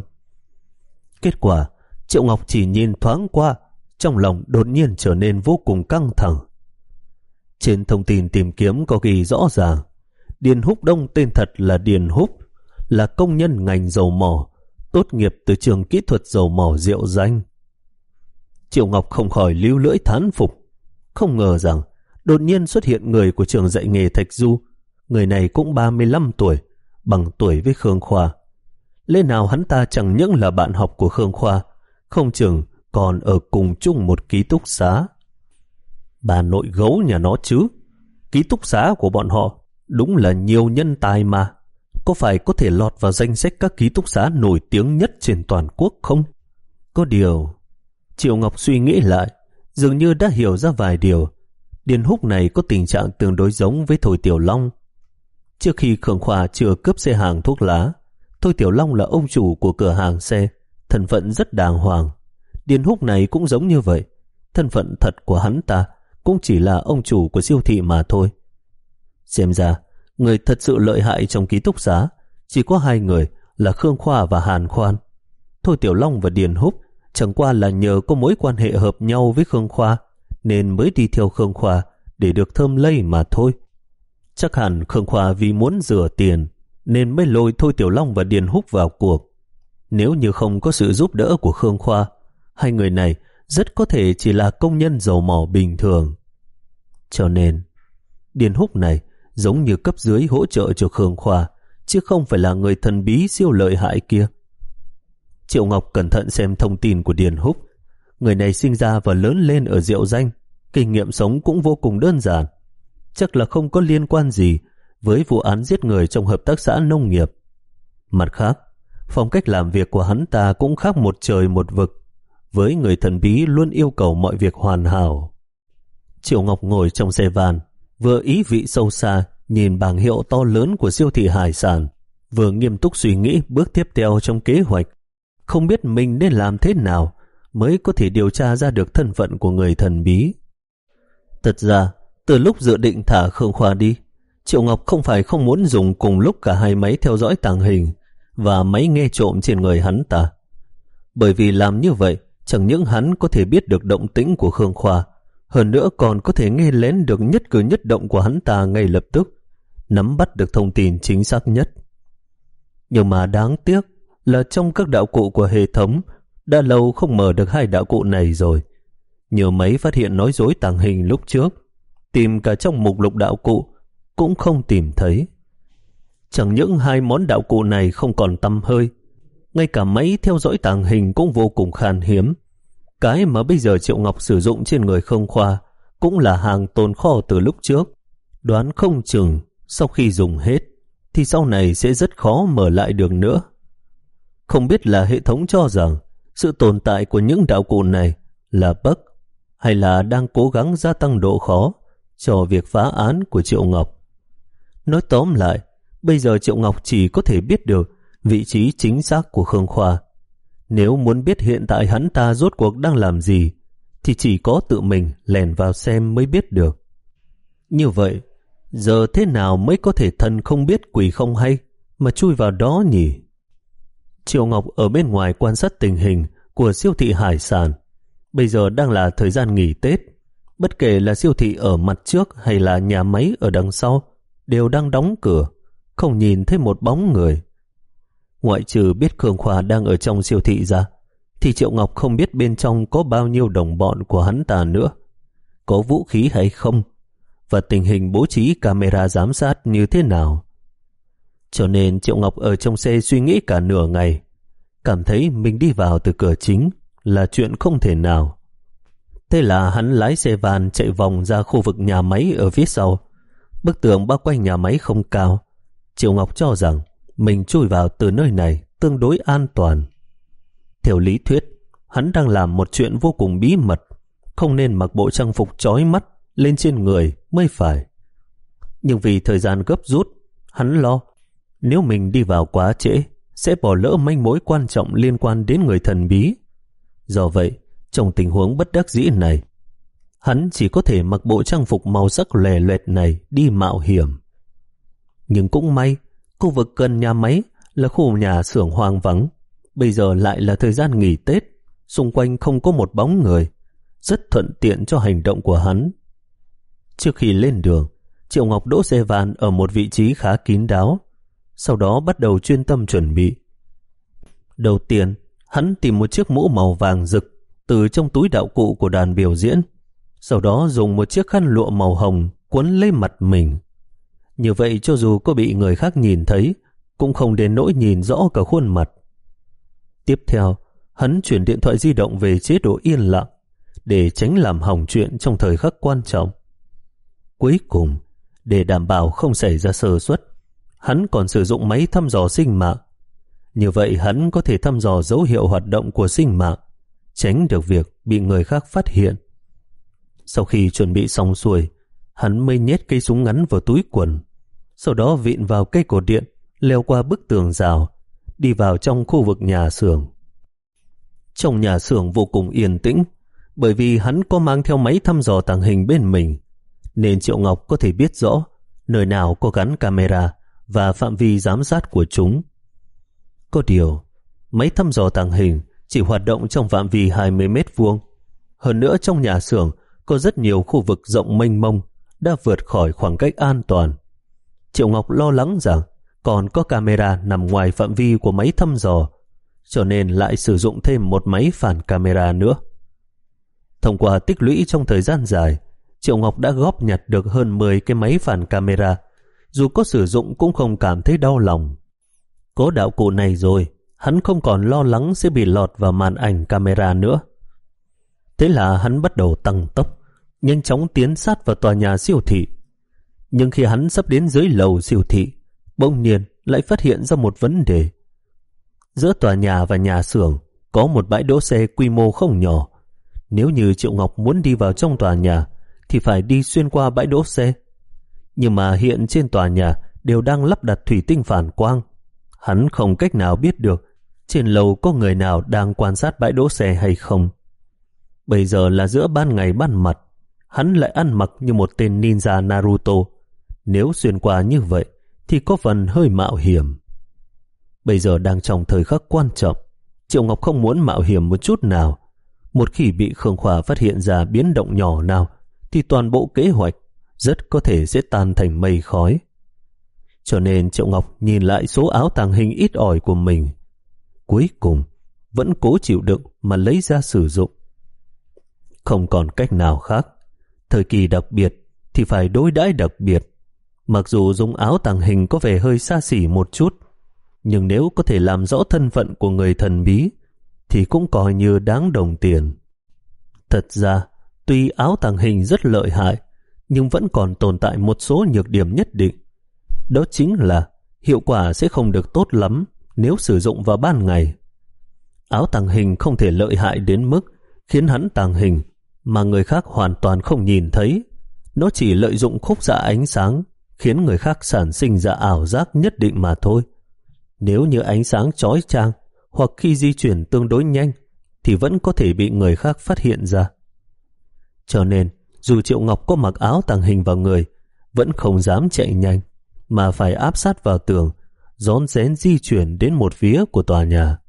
Speaker 1: Kết quả, Triệu Ngọc chỉ nhìn thoáng qua, trong lòng đột nhiên trở nên vô cùng căng thẳng. Trên thông tin tìm kiếm có ghi rõ ràng, Điền Húc Đông tên thật là Điền Húc, là công nhân ngành dầu mỏ, tốt nghiệp từ trường kỹ thuật dầu mỏ Diệu Danh. Triệu Ngọc không khỏi líu lưỡi thán phục, không ngờ rằng đột nhiên xuất hiện người của trường dạy nghề Thạch Du. Người này cũng ba mươi lăm tuổi, bằng tuổi với Khương Khoa. Lẽ nào hắn ta chẳng những là bạn học của Khương Khoa, không chừng còn ở cùng chung một ký túc xá. Bà nội gấu nhà nó chứ, ký túc xá của bọn họ đúng là nhiều nhân tài mà. Có phải có thể lọt vào danh sách các ký túc xá nổi tiếng nhất trên toàn quốc không? Có điều, Triệu Ngọc suy nghĩ lại, dường như đã hiểu ra vài điều. Điền Húc này có tình trạng tương đối giống với Thôi Tiểu Long. Trước khi Khương Khoa chưa cướp xe hàng thuốc lá, Thôi Tiểu Long là ông chủ của cửa hàng xe, thân phận rất đàng hoàng. Điền Húc này cũng giống như vậy, thân phận thật của hắn ta cũng chỉ là ông chủ của siêu thị mà thôi. Xem ra, người thật sự lợi hại trong ký túc xá chỉ có hai người là Khương Khoa và Hàn Khoan. Thôi Tiểu Long và Điền Húc chẳng qua là nhờ có mối quan hệ hợp nhau với Khương Khoa nên mới đi theo Khương Khoa để được thơm lây mà thôi. Chắc hẳn Khương Khoa vì muốn rửa tiền nên mới lôi Thôi Tiểu Long và Điền Húc vào cuộc. Nếu như không có sự giúp đỡ của Khương Khoa, hai người này rất có thể chỉ là công nhân dầu mỏ bình thường. Cho nên, Điền Húc này giống như cấp dưới hỗ trợ cho Khương Khoa, chứ không phải là người thần bí siêu lợi hại kia. Triệu Ngọc cẩn thận xem thông tin của Điền Húc. Người này sinh ra và lớn lên ở Diệu Danh, kinh nghiệm sống cũng vô cùng đơn giản. Chắc là không có liên quan gì với vụ án giết người trong hợp tác xã nông nghiệp. Mặt khác, phong cách làm việc của hắn ta cũng khác một trời một vực, với người thần bí luôn yêu cầu mọi việc hoàn hảo. Triệu Ngọc ngồi trong xe van, vừa ý vị sâu xa nhìn bảng hiệu to lớn của siêu thị hải sản, vừa nghiêm túc suy nghĩ bước tiếp theo trong kế hoạch. Không biết mình nên làm thế nào mới có thể điều tra ra được thân phận của người thần bí. Thật ra, từ lúc dự định thả Khương Khoa đi, Triệu Ngọc không phải không muốn dùng cùng lúc cả hai máy theo dõi tàng hình và máy nghe trộm trên người hắn ta. Bởi vì làm như vậy, chẳng những hắn có thể biết được động tĩnh của Khương Khoa, hơn nữa còn có thể nghe lén được nhất cử nhất động của hắn ta ngay lập tức, nắm bắt được thông tin chính xác nhất. Nhưng mà đáng tiếc là trong các đạo cụ của hệ thống đã lâu không mở được hai đạo cụ này rồi. Nhiều máy phát hiện nói dối tàng hình lúc trước, tìm cả trong mục lục đạo cụ cũng không tìm thấy. Chẳng những hai món đạo cụ này không còn tăm hơi, ngay cả máy theo dõi tàng hình cũng vô cùng khan hiếm. Cái mà bây giờ Triệu Ngọc sử dụng trên người Khương Khoa cũng là hàng tồn kho từ lúc trước. Đoán không chừng sau khi dùng hết thì sau này sẽ rất khó mở lại được nữa. Không biết là hệ thống cho rằng sự tồn tại của những đạo cụ này là bug hay là đang cố gắng gia tăng độ khó cho việc phá án của Triệu Ngọc. Nói tóm lại, bây giờ Triệu Ngọc chỉ có thể biết được vị trí chính xác của Khương Khoa. Nếu muốn biết hiện tại hắn ta rốt cuộc đang làm gì thì chỉ có tự mình lèn vào xem mới biết được. Như vậy, giờ thế nào mới có thể thần không biết quỷ không hay mà chui vào đó nhỉ? Triệu Ngọc ở bên ngoài quan sát tình hình của siêu thị hải sản. Bây giờ đang là thời gian nghỉ Tết. Bất kể là siêu thị ở mặt trước hay là nhà máy ở đằng sau đều đang đóng cửa, không nhìn thấy một bóng người. Ngoại trừ biết Khương Khoa đang ở trong siêu thị ra, thì Triệu Ngọc không biết bên trong có bao nhiêu đồng bọn của hắn ta nữa, có vũ khí hay không, và tình hình bố trí camera giám sát như thế nào. Cho nên Triệu Ngọc ở trong xe suy nghĩ cả nửa ngày, cảm thấy mình đi vào từ cửa chính là chuyện không thể nào. Thế là hắn lái xe van chạy vòng ra khu vực nhà máy ở phía sau. Bức tường bao quanh nhà máy không cao, Triệu Ngọc cho rằng mình chui vào từ nơi này tương đối an toàn. Theo lý thuyết, hắn đang làm một chuyện vô cùng bí mật, không nên mặc bộ trang phục chói mắt lên trên người mới phải. Nhưng vì thời gian gấp rút, hắn lo nếu mình đi vào quá trễ sẽ bỏ lỡ manh mối quan trọng liên quan đến người thần bí. Do vậy, trong tình huống bất đắc dĩ này, hắn chỉ có thể mặc bộ trang phục màu sắc lòe loẹt này đi mạo hiểm. Nhưng cũng may, khu vực gần nhà máy là khu nhà xưởng hoang vắng. Bây giờ lại là thời gian nghỉ Tết, xung quanh không có một bóng người, rất thuận tiện cho hành động của hắn. Trước khi lên đường, Triệu Ngọc đỗ xe van ở một vị trí khá kín đáo, sau đó bắt đầu chuyên tâm chuẩn bị. Đầu tiên, hắn tìm một chiếc mũ màu vàng rực từ trong túi đạo cụ của đoàn biểu diễn, sau đó dùng một chiếc khăn lụa màu hồng quấn lấy mặt mình. Như vậy cho dù có bị người khác nhìn thấy, cũng không đến nỗi nhìn rõ cả khuôn mặt. Tiếp theo, hắn chuyển điện thoại di động về chế độ yên lặng để tránh làm hỏng chuyện trong thời khắc quan trọng. Cuối cùng, để đảm bảo không xảy ra sơ suất, hắn còn sử dụng máy thăm dò sinh mạng. Như vậy hắn có thể thăm dò dấu hiệu hoạt động của sinh mạng, tránh được việc bị người khác phát hiện. Sau khi chuẩn bị xong xuôi, hắn mới nhét cây súng ngắn vào túi quần, sau đó vịn vào cây cột điện, leo qua bức tường rào, đi vào trong khu vực nhà xưởng. Trong nhà xưởng vô cùng yên tĩnh, bởi vì hắn có mang theo máy thăm dò tàng hình bên mình, nên Triệu Ngọc có thể biết rõ nơi nào có gắn camera và phạm vi giám sát của chúng. Có điều, máy thăm dò tàng hình chỉ hoạt động trong phạm vi hai mươi mét vuông. Hơn nữa trong nhà xưởng có rất nhiều khu vực rộng mênh mông, đã vượt khỏi khoảng cách an toàn. Triệu Ngọc lo lắng rằng còn có camera nằm ngoài phạm vi của máy thăm dò, cho nên lại sử dụng thêm một máy phản camera nữa. Thông qua tích lũy trong thời gian dài, Triệu Ngọc đã góp nhặt được hơn mười cái máy phản camera, dù có sử dụng cũng không cảm thấy đau lòng. Có đạo cụ này rồi, hắn không còn lo lắng sẽ bị lọt vào màn ảnh camera nữa. Thế là hắn bắt đầu tăng tốc, nhanh chóng tiến sát vào tòa nhà siêu thị. Nhưng khi hắn sắp đến dưới lầu siêu thị, bỗng nhiên lại phát hiện ra một vấn đề. Giữa tòa nhà và nhà xưởng có một bãi đỗ xe quy mô không nhỏ. Nếu như Triệu Ngọc muốn đi vào trong tòa nhà thì phải đi xuyên qua bãi đỗ xe. Nhưng mà hiện trên tòa nhà đều đang lắp đặt thủy tinh phản quang. Hắn không cách nào biết được trên lầu có người nào đang quan sát bãi đỗ xe hay không. Bây giờ là giữa ban ngày ban mặt, hắn lại ăn mặc như một tên ninja Naruto. Nếu xuyên qua như vậy thì có phần hơi mạo hiểm. Bây giờ đang trong thời khắc quan trọng, Triệu Ngọc không muốn mạo hiểm một chút nào. Một khi bị Khương Khoa phát hiện ra biến động nhỏ nào thì toàn bộ kế hoạch rất có thể sẽ tan thành mây khói. Cho nên Triệu Ngọc nhìn lại số áo tàng hình ít ỏi của mình, cuối cùng vẫn cố chịu đựng mà lấy ra sử dụng. Không còn cách nào khác, thời kỳ đặc biệt thì phải đối đãi đặc biệt. Mặc dù dùng áo tàng hình có vẻ hơi xa xỉ một chút, nhưng nếu có thể làm rõ thân phận của người thần bí thì cũng coi như đáng đồng tiền. Thật ra, tuy áo tàng hình rất lợi hại, nhưng vẫn còn tồn tại một số nhược điểm nhất định. Đó chính là hiệu quả sẽ không được tốt lắm nếu sử dụng vào ban ngày. Áo tàng hình không thể lợi hại đến mức khiến hắn tàng hình mà người khác hoàn toàn không nhìn thấy. Nó chỉ lợi dụng khúc xạ ánh sáng khiến người khác sản sinh ra ảo giác nhất định mà thôi. Nếu như ánh sáng chói chang hoặc khi di chuyển tương đối nhanh thì vẫn có thể bị người khác phát hiện ra. Cho nên dù Triệu Ngọc có mặc áo tàng hình vào người, vẫn không dám chạy nhanh mà phải áp sát vào tường, rón rén di chuyển đến một phía của tòa nhà.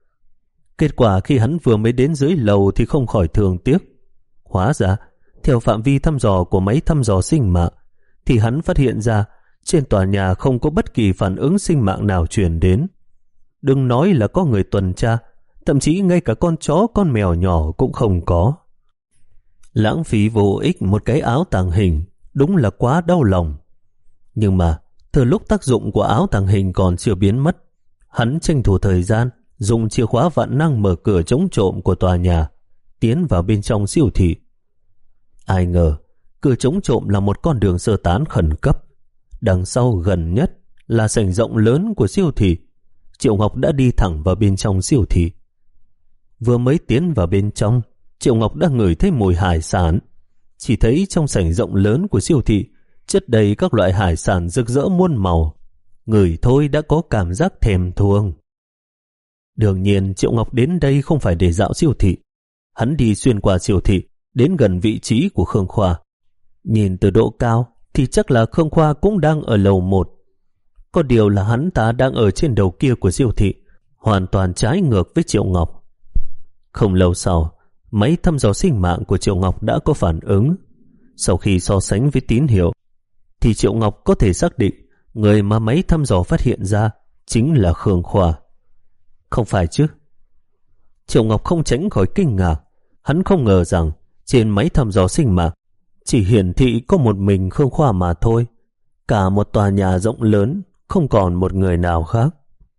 Speaker 1: Kết quả khi hắn vừa mới đến dưới lầu thì không khỏi thương tiếc. Hóa ra, theo phạm vi thăm dò của máy thăm dò sinh mạng, thì hắn phát hiện ra trên tòa nhà không có bất kỳ phản ứng sinh mạng nào truyền đến. đừng nói là có người tuần tra, thậm chí ngay cả con chó con mèo nhỏ cũng không có. Lãng phí vô ích một cái áo tàng hình, đúng là quá đau lòng. Nhưng mà từ lúc tác dụng của áo tàng hình còn chưa biến mất, hắn tranh thủ thời gian dùng chìa khóa vạn năng mở cửa chống trộm của tòa nhà, tiến vào bên trong siêu thị. Ai ngờ cửa chống trộm là một con đường sơ tán khẩn cấp. Đằng sau gần nhất là sảnh rộng lớn của siêu thị. Triệu Ngọc đã đi thẳng vào bên trong siêu thị. Vừa mới tiến vào bên trong, Triệu Ngọc đã ngửi thấy mùi hải sản. Chỉ thấy trong sảnh rộng lớn của siêu thị chất đầy các loại hải sản rực rỡ muôn màu. Ngửi thôi đã có cảm giác thèm thuồng. Đương nhiên Triệu Ngọc đến đây không phải để dạo siêu thị. Hắn đi xuyên qua siêu thị đến gần vị trí của Khương Khoa. Nhìn từ độ cao thì chắc là Khương Khoa cũng đang ở lầu một. Có điều là hắn ta đang ở trên đầu kia của siêu thị, hoàn toàn trái ngược với Triệu Ngọc. Không lâu sau, máy thăm dò sinh mạng của Triệu Ngọc đã có phản ứng. Sau khi so sánh với tín hiệu, thì Triệu Ngọc có thể xác định người mà máy thăm dò phát hiện ra chính là Khương Khoa. Không phải chứ? Triệu Ngọc không tránh khỏi kinh ngạc. Hắn không ngờ rằng trên máy thăm dò sinh mạng chỉ hiển thị có một mình Khương Khoa mà thôi. Cả một tòa nhà rộng lớn không còn một người nào khác.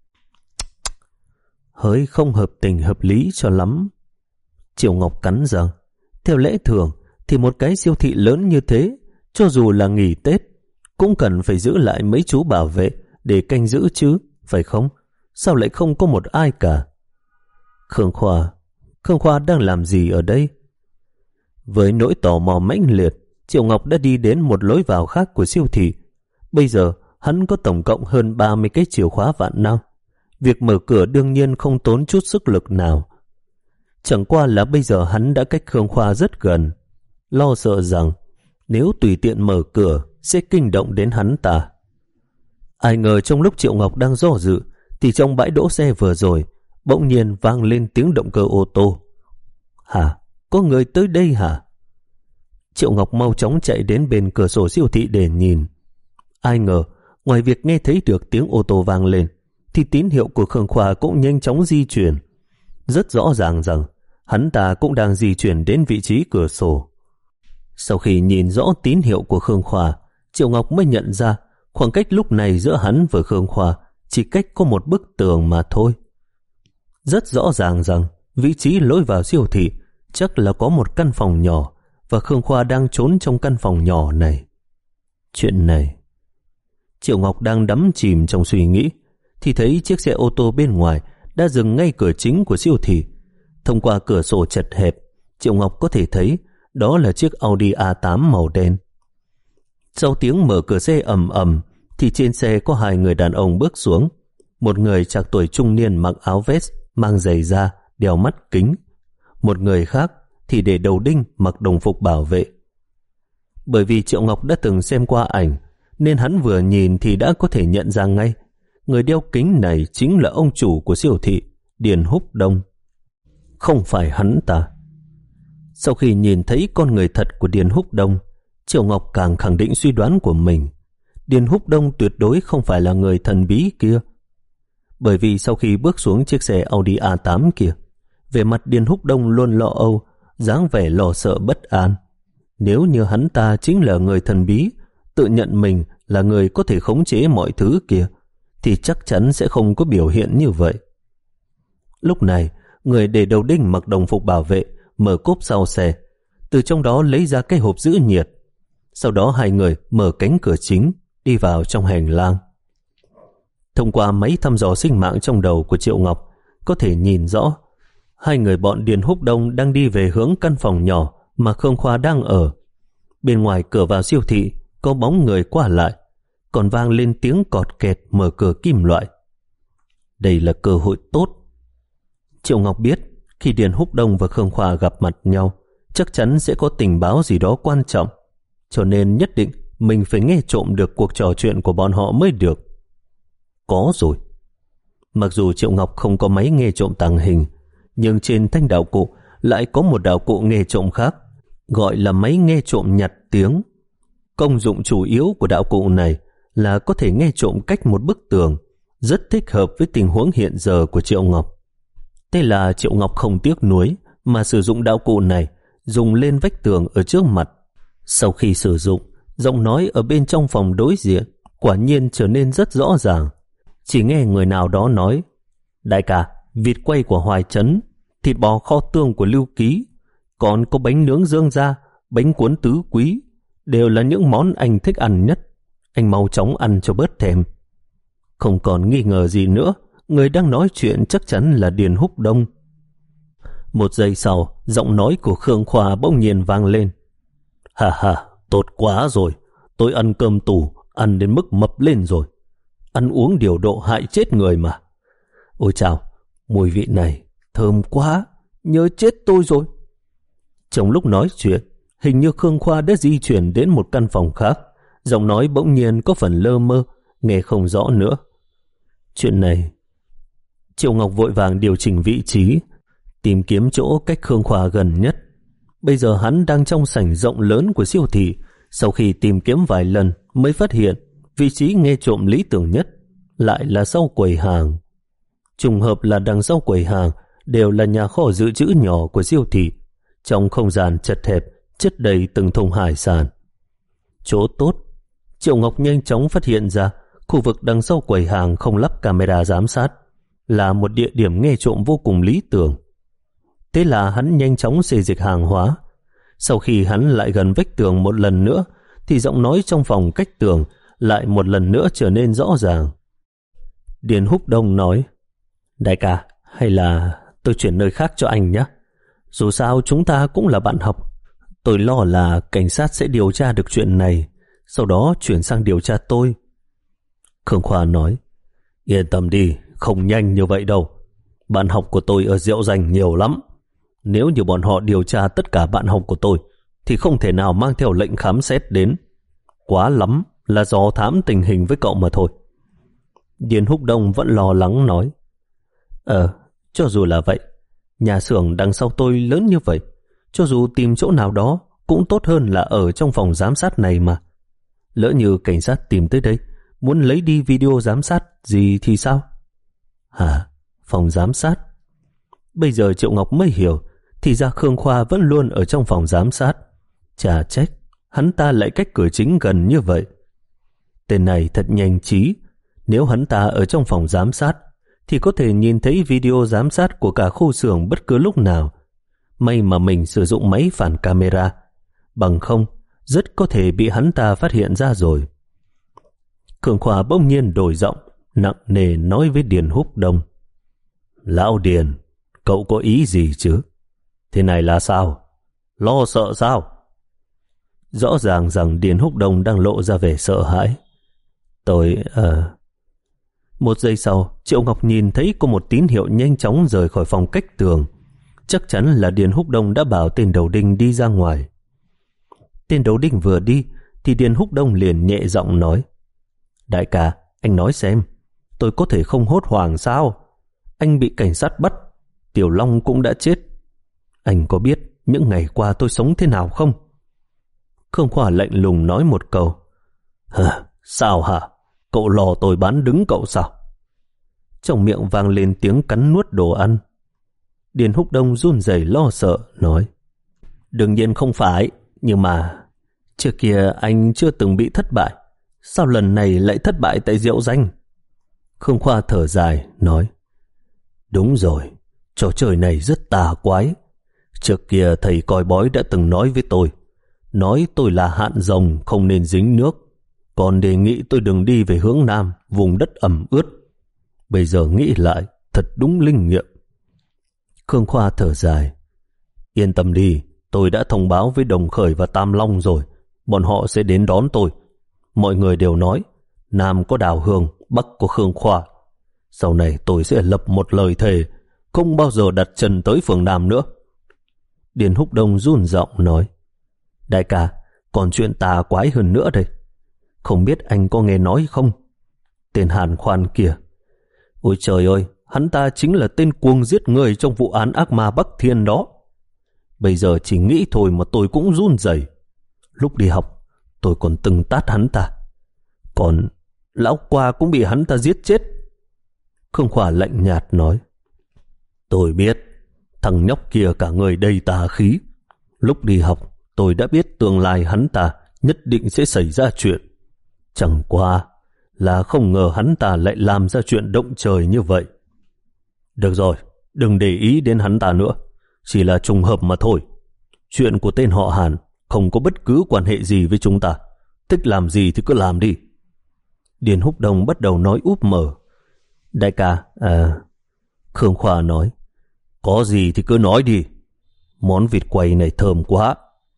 Speaker 1: Hơi không hợp tình hợp lý cho lắm. Triệu Ngọc cắn răng. Theo lẽ thường thì một cái siêu thị lớn như thế, cho dù là nghỉ Tết, cũng cần phải giữ lại mấy chú bảo vệ để canh giữ chứ, phải không? Sao lại không có một ai cả? Khương Khoa, Khương Khoa đang làm gì ở đây? Với nỗi tò mò mãnh liệt, Triệu Ngọc đã đi đến một lối vào khác của siêu thị. Bây giờ hắn có tổng cộng hơn ba mươi cái chìa khóa vạn năng. Việc mở cửa đương nhiên không tốn chút sức lực nào. Chẳng qua là bây giờ hắn đã cách Khương Khoa rất gần, lo sợ rằng nếu tùy tiện mở cửa sẽ kinh động đến hắn ta. Ai ngờ trong lúc Triệu Ngọc đang do dự thì trong bãi đỗ xe vừa rồi bỗng nhiên vang lên tiếng động cơ ô tô. Hả? Có người tới đây hả? Triệu Ngọc mau chóng chạy đến bên cửa sổ siêu thị để nhìn. Ai ngờ ngoài việc nghe thấy được tiếng ô tô vang lên thì tín hiệu của Khương Khoa cũng nhanh chóng di chuyển. Rất rõ ràng rằng hắn ta cũng đang di chuyển đến vị trí cửa sổ. Sau khi nhìn rõ tín hiệu của Khương Khoa, Triệu Ngọc mới nhận ra khoảng cách lúc này giữa hắn và Khương Khoa chỉ cách có một bức tường mà thôi. Rất rõ ràng rằng vị trí lối vào siêu thị chắc là có một căn phòng nhỏ và Khương Khoa đang trốn trong căn phòng nhỏ này. Chuyện này... Triệu Ngọc đang đắm chìm trong suy nghĩ thì thấy chiếc xe ô tô bên ngoài đã dừng ngay cửa chính của siêu thị. Thông qua cửa sổ chật hẹp, Triệu Ngọc có thể thấy đó là chiếc Audi a tám màu đen. Sau tiếng mở cửa xe ầm ầm thì trên xe có hai người đàn ông bước xuống. Một người trạc tuổi trung niên mặc áo vest, mang giày da, đeo mắt kính. Một người khác thì để đầu đinh, mặc đồng phục bảo vệ. Bởi vì Triệu Ngọc đã từng xem qua ảnh nên hắn vừa nhìn thì đã có thể nhận ra ngay người đeo kính này chính là ông chủ của siêu thị, Điền Húc Đông. Không phải hắn ta. Sau khi nhìn thấy con người thật của Điền Húc Đông, Triệu Ngọc càng khẳng định suy đoán của mình. Điền Húc Đông tuyệt đối không phải là người thần bí kia. Bởi vì sau khi bước xuống chiếc xe Audi a tám kia, vẻ mặt Điền Húc Đông luôn lo âu, dáng vẻ lo sợ bất an. Nếu như hắn ta chính là người thần bí, tự nhận mình là người có thể khống chế mọi thứ kia, thì chắc chắn sẽ không có biểu hiện như vậy. Lúc này, người để đầu đinh mặc đồng phục bảo vệ mở cốp sau xe, từ trong đó lấy ra cái hộp giữ nhiệt. Sau đó hai người mở cánh cửa chính, đi vào trong hành lang. Thông qua máy thăm dò sinh mạng trong đầu của Triệu Ngọc, có thể nhìn rõ hai người bọn Điền Húc Đông đang đi về hướng căn phòng nhỏ mà Khương Khoa đang ở. Bên ngoài cửa vào siêu thị có bóng người qua lại, còn vang lên tiếng cọt kẹt mở cửa kim loại. Đây là cơ hội tốt. Triệu Ngọc biết khi Điền Húc Đông và Khương Khoa gặp mặt nhau, chắc chắn sẽ có tình báo gì đó quan trọng, cho nên nhất định mình phải nghe trộm được cuộc trò chuyện của bọn họ mới được. Có rồi. Mặc dù Triệu Ngọc không có máy nghe trộm tàng hình, nhưng trên thanh đạo cụ lại có một đạo cụ nghe trộm khác, gọi là máy nghe trộm nhặt tiếng. Công dụng chủ yếu của đạo cụ này là có thể nghe trộm cách một bức tường, rất thích hợp với tình huống hiện giờ của Triệu Ngọc. Thế là Triệu Ngọc không tiếc nuối mà sử dụng đạo cụ này, dùng lên vách tường ở trước mặt. Sau khi sử dụng, giọng nói ở bên trong phòng đối diện quả nhiên trở nên rất rõ ràng. Chỉ nghe người nào đó nói: đại ca, vịt quay của Hoài Trấn, thịt bò kho tương của Lưu Ký, còn có bánh nướng Dương Gia, bánh cuốn Tứ Quý, đều là những món anh thích ăn nhất. Anh mau chóng ăn cho bớt thèm. Không còn nghi ngờ gì nữa, người đang nói chuyện chắc chắn là Điền Húc Đông. Một giây sau, giọng nói của Khương Khoa bỗng nhiên vang lên: hà hà, tốt quá rồi, tôi ăn cơm tủ, ăn đến mức mập lên rồi. Ăn uống điều độ hại chết người mà. Ôi chào, mùi vị này thơm quá, nhớ chết tôi rồi. Trong lúc nói chuyện, hình như Khương Khoa đã di chuyển đến một căn phòng khác. Giọng nói bỗng nhiên có phần lơ mơ, nghe không rõ nữa. Chuyện này... Triệu Ngọc vội vàng điều chỉnh vị trí, tìm kiếm chỗ cách Khương Khoa gần nhất. Bây giờ hắn đang trong sảnh rộng lớn của siêu thị. Sau khi tìm kiếm vài lần mới phát hiện vị trí nghe trộm lý tưởng nhất lại là sau quầy hàng. Trùng hợp là đằng sau quầy hàng đều là nhà kho dự trữ nhỏ của siêu thị. Trong không gian chật hẹp, chất đầy từng thùng hải sản. Chỗ tốt, Triệu Ngọc nhanh chóng phát hiện ra khu vực đằng sau quầy hàng không lắp camera giám sát, là một địa điểm nghe trộm vô cùng lý tưởng. Thế là hắn nhanh chóng xê dịch hàng hóa. Sau khi hắn lại gần vách tường một lần nữa, thì giọng nói trong phòng cách tường lại một lần nữa trở nên rõ ràng. Điền Húc Đông nói: đại ca, hay là tôi chuyển nơi khác cho anh nhé. Dù sao chúng ta cũng là bạn học. Tôi lo là cảnh sát sẽ điều tra được chuyện này, sau đó chuyển sang điều tra tôi. Khương Khoa nói: yên tâm đi, không nhanh như vậy đâu. Bạn học của tôi ở Diệu Danh nhiều lắm. Nếu như bọn họ điều tra tất cả bạn học của tôi thì không thể nào mang theo lệnh khám xét đến. Quá lắm là dò thám tình hình với cậu mà thôi. Điền Húc Đông vẫn lo lắng nói: Ờ, cho dù là vậy, nhà xưởng đằng sau tôi lớn như vậy, cho dù tìm chỗ nào đó cũng tốt hơn là ở trong phòng giám sát này mà. Lỡ như cảnh sát tìm tới đây muốn lấy đi video giám sát gì thì sao? Hả? Phòng giám sát? Bây giờ Triệu Ngọc mới hiểu, thì ra Khương Khoa vẫn luôn ở trong phòng giám sát. Chà trách, hắn ta lại cách cửa chính gần như vậy. Tên này thật nhanh trí. Nếu hắn ta ở trong phòng giám sát thì có thể nhìn thấy video giám sát của cả khu xưởng bất cứ lúc nào. May mà mình sử dụng máy phản camera, bằng không rất có thể bị hắn ta phát hiện ra rồi. Khương Khoa bỗng nhiên đổi giọng, nặng nề nói với Điền Húc Đông: Lão Điền, cậu có ý gì chứ? Thế này là sao? Lo sợ sao? Rõ ràng rằng Điền Húc Đông đang lộ ra vẻ sợ hãi. Tôi... Uh... Một giây sau, Triệu Ngọc nhìn thấy có một tín hiệu nhanh chóng rời khỏi phòng cách tường. Chắc chắn là Điền Húc Đông đã bảo tên đầu đinh đi ra ngoài. Tên đầu đinh vừa đi thì Điền Húc Đông liền nhẹ giọng nói: Đại ca, anh nói xem, tôi có thể không hốt hoảng sao? Anh bị cảnh sát bắt, Tiểu Long cũng đã chết. Anh có biết những ngày qua tôi sống thế nào không? Khương Khoa lạnh lùng nói một câu: Hả? Sao hả? Cậu lò tôi bán đứng cậu sao? Trong miệng vang lên tiếng cắn nuốt đồ ăn. Điền Húc Đông run rẩy lo sợ nói: Đương nhiên không phải, nhưng mà trước kia anh chưa từng bị thất bại, sao lần này lại thất bại tại Diệu Danh? Khương Khoa thở dài nói: Đúng rồi, trò chơi này rất tà quái. Trước kia thầy coi bói đã từng nói với tôi, nói tôi là hạn rồng không nên dính nước, còn đề nghị tôi đừng đi về hướng Nam, vùng đất ẩm ướt. Bây giờ nghĩ lại, thật đúng linh nghiệm. Khương Khoa thở dài: Yên tâm đi, tôi đã thông báo với Đồng Khởi và Tam Long rồi, bọn họ sẽ đến đón tôi. Mọi người đều nói Nam có Đào Hương, Bắc có Khương Khoa. Sau này tôi sẽ lập một lời thề không bao giờ đặt chân tới phường Nam nữa. Điền Húc Đông run giọng nói: Đại ca, còn chuyện tà quái hơn nữa đây. Không biết anh có nghe nói không? Tên Hàn Khoan kia, ôi trời ơi, hắn ta chính là tên cuồng giết người trong vụ án ác ma Bắc Thiên đó. Bây giờ chỉ nghĩ thôi mà tôi cũng run rẩy. Lúc đi học tôi còn từng tát hắn ta, còn lão Qua cũng bị hắn ta giết chết. Khương Khoa lạnh nhạt nói, tôi biết, thằng nhóc kia cả người đầy tà khí. Lúc đi học, tôi đã biết tương lai hắn ta nhất định sẽ xảy ra chuyện. Chẳng qua là không ngờ hắn ta lại làm ra chuyện động trời như vậy. Được rồi, đừng để ý đến hắn ta nữa, chỉ là trùng hợp mà thôi. Chuyện của tên họ Hàn không có bất cứ quan hệ gì với chúng ta. Thích làm gì thì cứ làm đi. Điền Húc Đông bắt đầu nói úp mở. Đại ca, à... Khương Khoa nói, có gì thì cứ nói đi. Món vịt quay này thơm quá.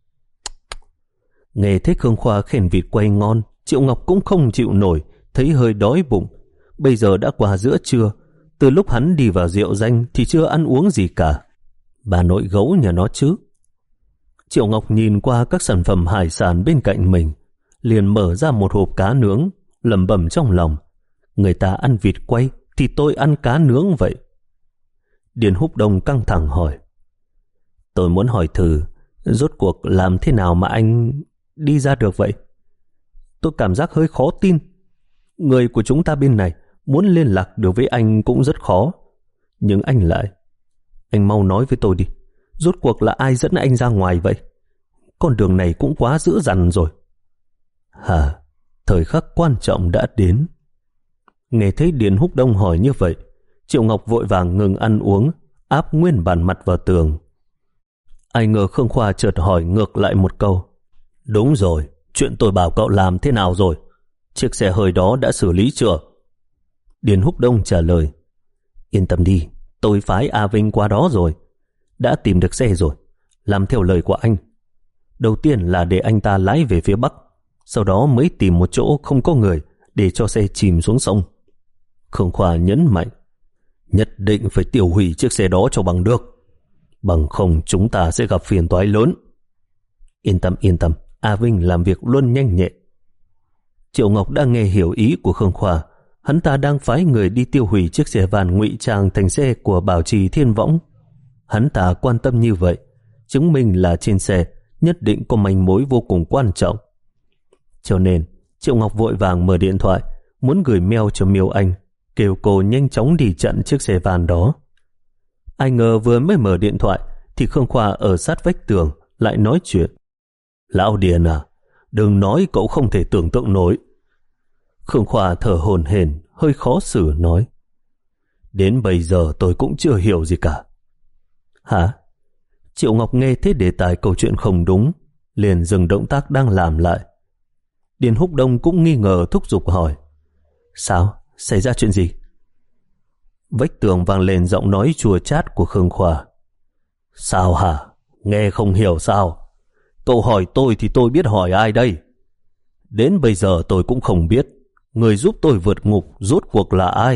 Speaker 1: Nghe thấy Khương Khoa khen vịt quay ngon, Triệu Ngọc cũng không chịu nổi, thấy hơi đói bụng. Bây giờ đã qua giữa trưa, từ lúc hắn đi vào rượu danh thì chưa ăn uống gì cả. Bà nội gấu nhà nó chứ. Triệu Ngọc nhìn qua các sản phẩm hải sản bên cạnh mình, liền mở ra một hộp cá nướng, lẩm bẩm trong lòng, người ta ăn vịt quay thì tôi ăn cá nướng vậy. Điền Húc Đông căng thẳng hỏi, tôi muốn hỏi thử, rốt cuộc làm thế nào mà anh đi ra được vậy? Tôi cảm giác hơi khó tin. Người của chúng ta bên này muốn liên lạc được với anh cũng rất khó. Nhưng anh lại... Anh mau nói với tôi đi, rốt cuộc là ai dẫn anh ra ngoài vậy? Con đường này cũng quá dữ dằn rồi. Hả? Thời khắc quan trọng đã đến. Nghe thấy Điền Húc Đông hỏi như vậy, Triệu Ngọc vội vàng ngừng ăn uống, áp nguyên bản mặt vào tường. Ai ngờ Khương Khoa chợt hỏi ngược lại một câu. Đúng rồi, chuyện tôi bảo cậu làm thế nào rồi? Chiếc xe hơi đó đã xử lý chưa? Điền Húc Đông trả lời, yên tâm đi, tôi phái A Vinh qua đó rồi. Đã tìm được xe rồi, làm theo lời của anh. Đầu tiên là để anh ta lái về phía Bắc, sau đó mới tìm một chỗ không có người để cho xe chìm xuống sông. Khương Khoa nhấn mạnh, nhất định phải tiêu hủy chiếc xe đó cho bằng được, bằng không chúng ta sẽ gặp phiền toái lớn. Yên tâm, yên tâm, A Vinh làm việc luôn nhanh nhẹn. Triệu Ngọc đã nghe hiểu ý của Khương Khoa. Hắn ta đang phái người đi tiêu hủy chiếc xe van ngụy trang thành xe của Bảo Trì Thiên Võng. Hắn ta quan tâm như vậy, chứng minh là trên xe nhất định có manh mối vô cùng quan trọng. Cho nên Triệu Ngọc vội vàng mở điện thoại, muốn gửi mail cho Miêu Anh, kêu cô nhanh chóng đi chặn chiếc xe van đó. Ai ngờ vừa mới mở điện thoại thì Khương Khoa ở sát vách tường lại nói chuyện. Lão Điền à, đừng nói cậu không thể tưởng tượng nổi. Khương Khoa thở hổn hển, hơi khó xử nói, đến bây giờ tôi cũng chưa hiểu gì cả. Hả? Triệu Ngọc nghe thấy đề tài câu chuyện không đúng, liền dừng động tác đang làm lại. Điền Húc Đông cũng nghi ngờ thúc giục hỏi, sao? Xảy ra chuyện gì? Vách tường vang lên giọng nói chua chát của Khương Khoa. Sao hả? Nghe không hiểu sao? Cậu hỏi tôi thì tôi biết hỏi ai đây? Đến bây giờ tôi cũng không biết người giúp tôi vượt ngục rốt cuộc là ai.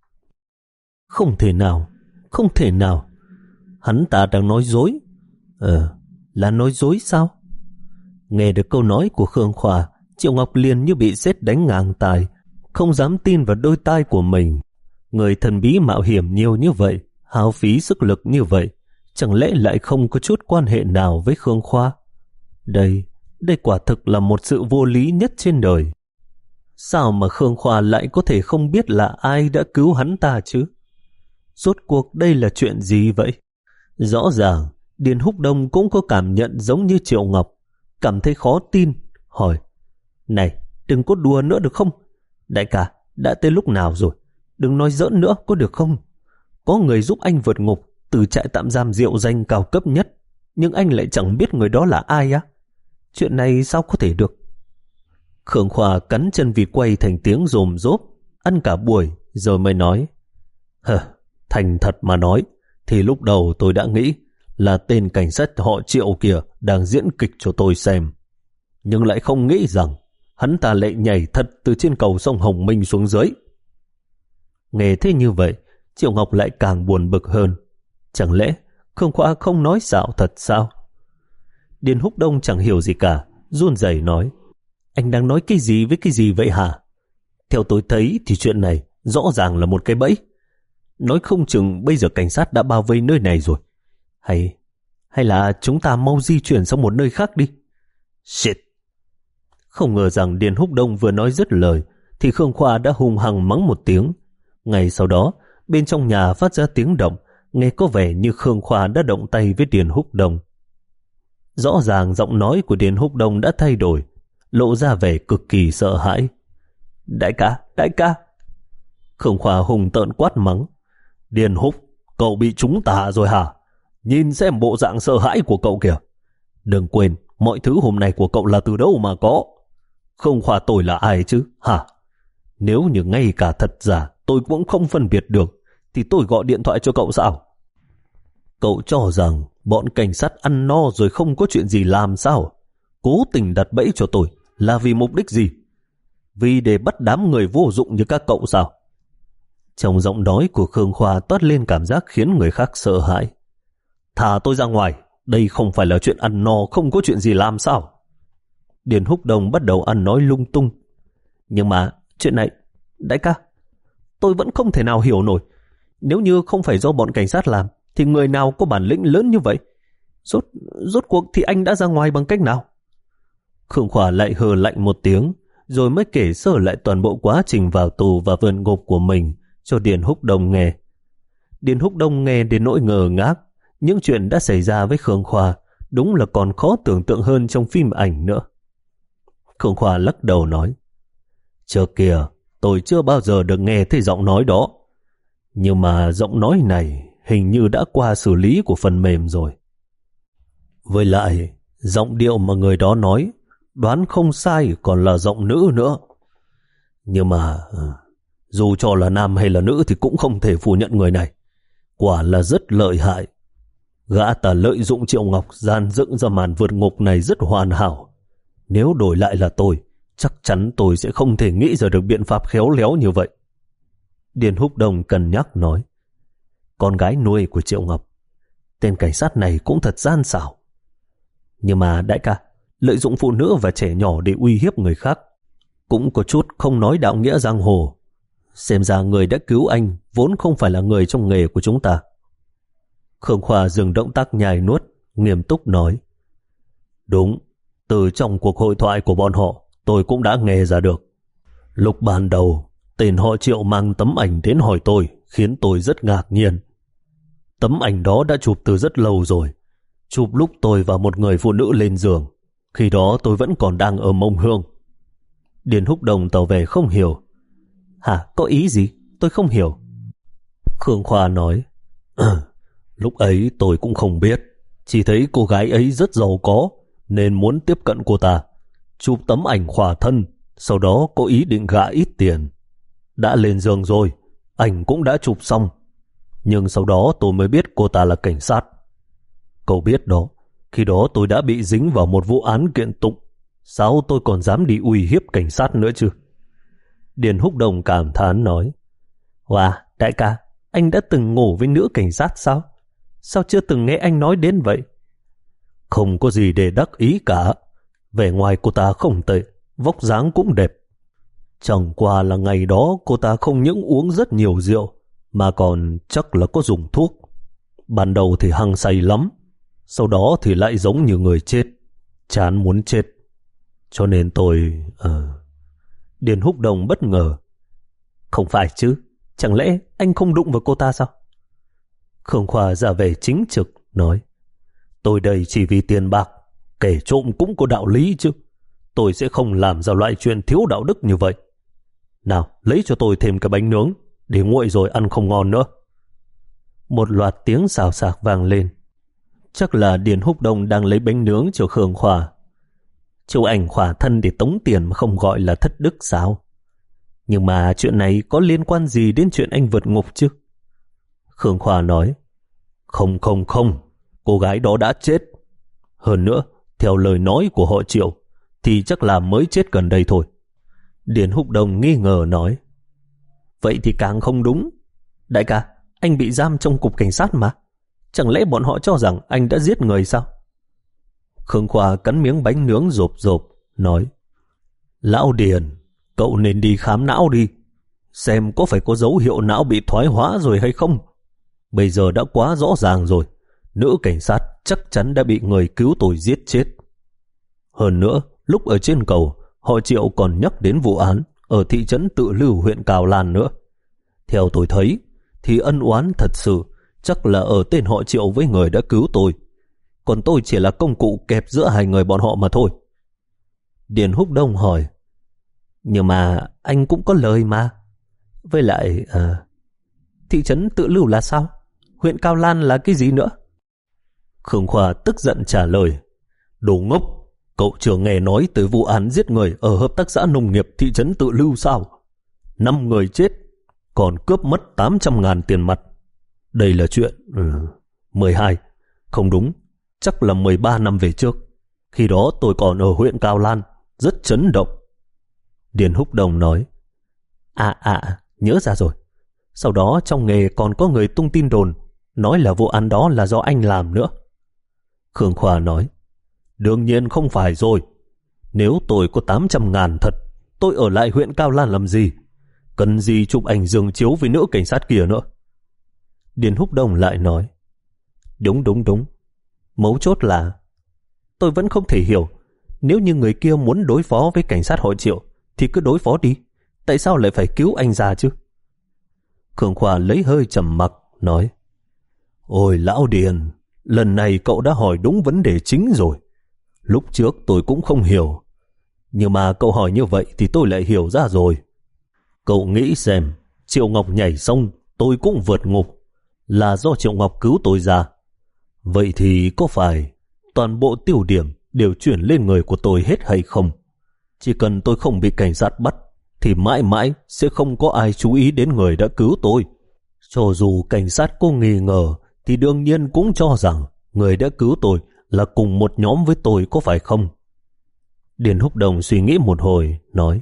Speaker 1: Không thể nào, không thể nào. Hắn ta đang nói dối. Ờ, là nói dối sao? Nghe được câu nói của Khương Khoa, Triệu Ngọc liền như bị sét đánh ngang tai, không dám tin vào đôi tai của mình. Người thần bí mạo hiểm nhiều như vậy, hao phí sức lực như vậy, chẳng lẽ lại không có chút quan hệ nào với Khương Khoa? Đây, đây quả thực là một sự vô lý nhất trên đời. Sao mà Khương Khoa lại có thể không biết là ai đã cứu hắn ta chứ? Rốt cuộc đây là chuyện gì vậy? Rõ ràng, Điền Húc Đông cũng có cảm nhận giống như Triệu Ngọc, cảm thấy khó tin, hỏi, này, đừng có đùa nữa được không? Đại ca, đã tới lúc nào rồi? Đừng nói giỡn nữa, có được không? Có người giúp anh vượt ngục từ trại tạm giam Diệu Danh cao cấp nhất, nhưng anh lại chẳng biết người đó là ai á? Chuyện này sao có thể được? Khương Khoa cắn chân vịt quay thành tiếng rồm rốp, ăn cả buổi rồi mới nói, hờ, thành thật mà nói, thì lúc đầu tôi đã nghĩ là tên cảnh sát họ Triệu kia đang diễn kịch cho tôi xem, nhưng lại không nghĩ rằng hắn ta lại nhảy thật từ trên cầu sông Hồng Minh xuống dưới. Nghe thế như vậy, Triệu Ngọc lại càng buồn bực hơn. Chẳng lẽ Khương Khoa không nói xạo thật sao? Điền Húc Đông chẳng hiểu gì cả, run rẩy nói, anh đang nói cái gì với cái gì vậy hả? Theo tôi thấy thì chuyện này rõ ràng là một cái bẫy. Nói không chừng bây giờ cảnh sát đã bao vây nơi này rồi. Hay, hay là chúng ta mau di chuyển sang một nơi khác đi. Shit! Không ngờ rằng Điền Húc Đông vừa nói dứt lời thì Khương Khoa đã hung hăng mắng một tiếng. Ngay sau đó, bên trong nhà phát ra tiếng động, nghe có vẻ như Khương Khoa đã động tay với Điền Húc Đông. Rõ ràng giọng nói của Điền Húc Đông đã thay đổi, lộ ra vẻ cực kỳ sợ hãi. Đại ca, đại ca! Khương Khoa hùng tợn quát mắng. Điền Húc, cậu bị trúng tà rồi hả? Nhìn xem bộ dạng sợ hãi của cậu kìa. Đừng quên, mọi thứ hôm nay của cậu là từ đâu mà có. Khương Khoa tôi là ai chứ, hả? Nếu như ngay cả thật giả tôi cũng không phân biệt được, thì tôi gọi điện thoại cho cậu sao? Cậu cho rằng bọn cảnh sát ăn no rồi không có chuyện gì làm sao? Cố tình đặt bẫy cho tôi là vì mục đích gì? Vì để bắt đám người vô dụng như các cậu sao? Trong giọng nói của Khương Khoa toát lên cảm giác khiến người khác sợ hãi. Thả tôi ra ngoài, đây không phải là chuyện ăn no không có chuyện gì làm sao? Điền Húc Đông bắt đầu ăn nói lung tung. Nhưng mà chuyện này, đại ca, tôi vẫn không thể nào hiểu nổi. Nếu như không phải do bọn cảnh sát làm, thì người nào có bản lĩnh lớn như vậy? Rốt, rốt cuộc thì anh đã ra ngoài bằng cách nào? Khương Khoa lại hừ lạnh một tiếng, rồi mới kể sơ lại toàn bộ quá trình vào tù và vườn ngục của mình cho Điền Húc Đông nghe. Điền Húc Đông nghe đến nỗi ngờ ngác. Những chuyện đã xảy ra với Khương Khoa đúng là còn khó tưởng tượng hơn trong phim ảnh nữa. Khương Khoa lắc đầu nói, trước kia tôi chưa bao giờ được nghe thấy giọng nói đó. Nhưng mà giọng nói này hình như đã qua xử lý của phần mềm rồi. Với lại, giọng điệu mà người đó nói, đoán không sai còn là giọng nữ nữa. Nhưng mà, dù cho là nam hay là nữ thì cũng không thể phủ nhận người này. Quả là rất lợi hại. Gã ta lợi dụng Triệu Ngọc gian dựng ra màn vượt ngục này rất hoàn hảo. Nếu đổi lại là tôi, chắc chắn tôi sẽ không thể nghĩ ra được biện pháp khéo léo như vậy. Điền Húc Đông cân nhắc nói, con gái nuôi của Triệu Ngọc, tên cảnh sát này cũng thật gian xảo. Nhưng mà đại ca, lợi dụng phụ nữ và trẻ nhỏ để uy hiếp người khác cũng có chút không nói đạo nghĩa giang hồ. Xem ra người đã cứu anh vốn không phải là người trong nghề của chúng ta. Khương Khoa dừng động tác nhai nuốt, nghiêm túc nói, đúng, từ trong cuộc hội thoại của bọn họ tôi cũng đã nghe ra được. Lúc ban đầu tên họ Triệu mang tấm ảnh đến hỏi tôi, khiến tôi rất ngạc nhiên. Tấm ảnh đó đã chụp từ rất lâu rồi, chụp lúc tôi và một người phụ nữ lên giường. Khi đó tôi vẫn còn đang ở Mông Hương. Điền Húc Đông tỏ vẻ không hiểu. Hả, có ý gì? Tôi không hiểu. Khương Khoa nói, lúc ấy tôi cũng không biết, chỉ thấy cô gái ấy rất giàu có nên muốn tiếp cận cô ta, chụp tấm ảnh khỏa thân, sau đó có ý định gạ ít tiền. Đã lên giường rồi, ảnh cũng đã chụp xong, nhưng sau đó tôi mới biết cô ta là cảnh sát. Cậu biết đó, khi đó tôi đã bị dính vào một vụ án kiện tụng, sao tôi còn dám đi uy hiếp cảnh sát nữa chứ? Điền Húc Đông cảm thán nói, wow, đại ca, anh đã từng ngủ với nữ cảnh sát sao? Sao chưa từng nghe anh nói đến vậy? Không có gì để đắc ý cả. Vẻ ngoài cô ta không tệ, vóc dáng cũng đẹp. Chẳng qua là ngày đó cô ta không những uống rất nhiều rượu, mà còn chắc là có dùng thuốc. Ban đầu thì hăng say lắm, sau đó thì lại giống như người chết, chán muốn chết. Cho nên tôi... Uh... Điền Húc Đông bất ngờ. Không phải chứ, chẳng lẽ anh không đụng vào cô ta sao? Khương Khoa ra vẻ chính trực, nói, tôi đây chỉ vì tiền bạc, kẻ trộm cũng có đạo lý chứ. Tôi sẽ không làm ra loại chuyện thiếu đạo đức như vậy. Nào, lấy cho tôi thêm cái bánh nướng, để nguội rồi ăn không ngon nữa. Một loạt tiếng xào xạc vang lên. Chắc là Điền Húc Đông đang lấy bánh nướng cho Khương Khoa. Chụp ảnh khỏa thân để tống tiền mà không gọi là thất đức sao? Nhưng mà chuyện này có liên quan gì đến chuyện anh vượt ngục chứ? Khương Khoa nói, không không không, cô gái đó đã chết. Hơn nữa, theo lời nói của họ Triệu, thì chắc là mới chết gần đây thôi. Điền Húc Đông nghi ngờ nói, vậy thì càng không đúng. Đại ca, anh bị giam trong cục cảnh sát mà. Chẳng lẽ bọn họ cho rằng anh đã giết người sao? Khương Khoa cắn miếng bánh nướng rộp rộp, nói, Lão Điền, cậu nên đi khám não đi, xem có phải có dấu hiệu não bị thoái hóa rồi hay không. Bây giờ đã quá rõ ràng rồi, nữ cảnh sát chắc chắn đã bị người cứu tôi giết chết. Hơn nữa, lúc ở trên cầu, họ Triệu còn nhắc đến vụ án ở thị trấn Tự Lưu huyện Cào Lan nữa. Theo tôi thấy, thì ân oán thật sự chắc là ở tên họ Triệu với người đã cứu tôi. Còn tôi chỉ là công cụ kẹp giữa hai người bọn họ mà thôi. Điền Húc Đông hỏi, nhưng mà anh cũng có lời mà. Với lại, à, thị trấn Tự Lưu là sao? Huyện Cao Lan là cái gì nữa? Khương Khoa tức giận trả lời, đồ ngốc, cậu chưa nghe nói tới vụ án giết người ở hợp tác xã nông nghiệp thị trấn Tự Lưu sao? Năm người chết, còn cướp mất tám trăm ngàn tiền mặt. Đây là chuyện ừ, mười hai, không đúng, chắc là mười ba năm về trước. Khi đó tôi còn ở huyện Cao Lan, rất chấn động. Điền Húc Đồng nói, À à, nhớ ra rồi. Sau đó trong nghề còn có người tung tin đồn, nói là vụ án đó là do anh làm nữa. Khương Khoa nói, đương nhiên không phải rồi. Nếu tôi có tám trăm ngàn thật, tôi ở lại huyện Cao Lan làm gì? Cần gì chụp ảnh giường chiếu với nữ cảnh sát kia nữa? Điền Húc Đông lại nói, đúng đúng đúng. Mấu chốt là tôi vẫn không thể hiểu, nếu như người kia muốn đối phó với cảnh sát họ Triệu thì cứ đối phó đi, tại sao lại phải cứu anh ra chứ? Khương Khoa lấy hơi trầm mặc nói, ôi lão Điền, lần này cậu đã hỏi đúng vấn đề chính rồi. Lúc trước tôi cũng không hiểu, nhưng mà cậu hỏi như vậy thì tôi lại hiểu ra rồi. Cậu nghĩ xem, Triệu Ngọc nhảy sông, tôi cũng vượt ngục, là do Triệu Ngọc cứu tôi ra. Vậy thì có phải toàn bộ tiêu điểm đều chuyển lên người của tôi hết hay không? Chỉ cần tôi không bị cảnh sát bắt, thì mãi mãi sẽ không có ai chú ý đến người đã cứu tôi. Cho dù cảnh sát có nghi ngờ, thì đương nhiên cũng cho rằng người đã cứu tôi là cùng một nhóm với tôi, có phải không? Điền Húc Đồng suy nghĩ một hồi, nói,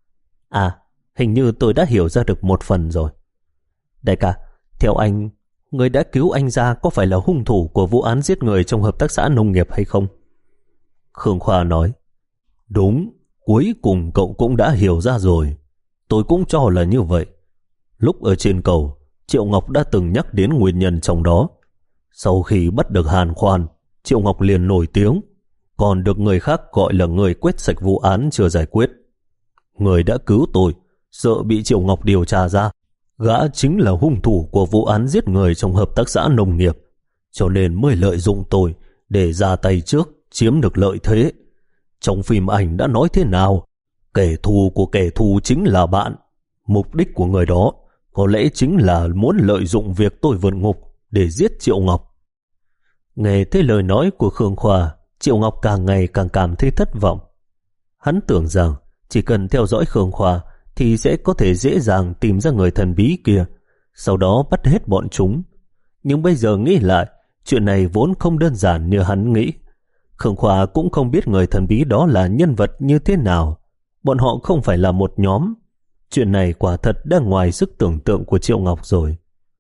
Speaker 1: À, hình như tôi đã hiểu ra được một phần rồi. Đại ca, theo anh, người đã cứu anh ra có phải là hung thủ của vụ án giết người trong hợp tác xã nông nghiệp hay không? Khương Khoa nói, đúng, cuối cùng cậu cũng đã hiểu ra rồi. Tôi cũng cho là như vậy. Lúc ở trên cầu, Triệu Ngọc đã từng nhắc đến nguyên nhân trong đó. Sau khi bắt được Hàn Khoan, Triệu Ngọc liền nổi tiếng, còn được người khác gọi là người quét sạch vụ án chưa giải quyết. Người đã cứu tôi, sợ bị Triệu Ngọc điều tra ra, gã chính là hung thủ của vụ án giết người trong hợp tác xã nông nghiệp, cho nên mới lợi dụng tôi để ra tay trước, chiếm được lợi thế. Trong phim ảnh đã nói thế nào? Kẻ thù của kẻ thù chính là bạn. Mục đích của người đó có lẽ chính là muốn lợi dụng việc tôi vượt ngục để giết Triệu Ngọc. Nghe thấy lời nói của Khương Khoa, Triệu Ngọc càng ngày càng cảm thấy thất vọng. Hắn tưởng rằng chỉ cần theo dõi Khương Khoa thì sẽ có thể dễ dàng tìm ra người thần bí kia, sau đó bắt hết bọn chúng. Nhưng bây giờ nghĩ lại, chuyện này vốn không đơn giản như hắn nghĩ. Khương Khoa cũng không biết người thần bí đó là nhân vật như thế nào. Bọn họ không phải là một nhóm. Chuyện này quả thật đã ngoài sức tưởng tượng của Triệu Ngọc rồi.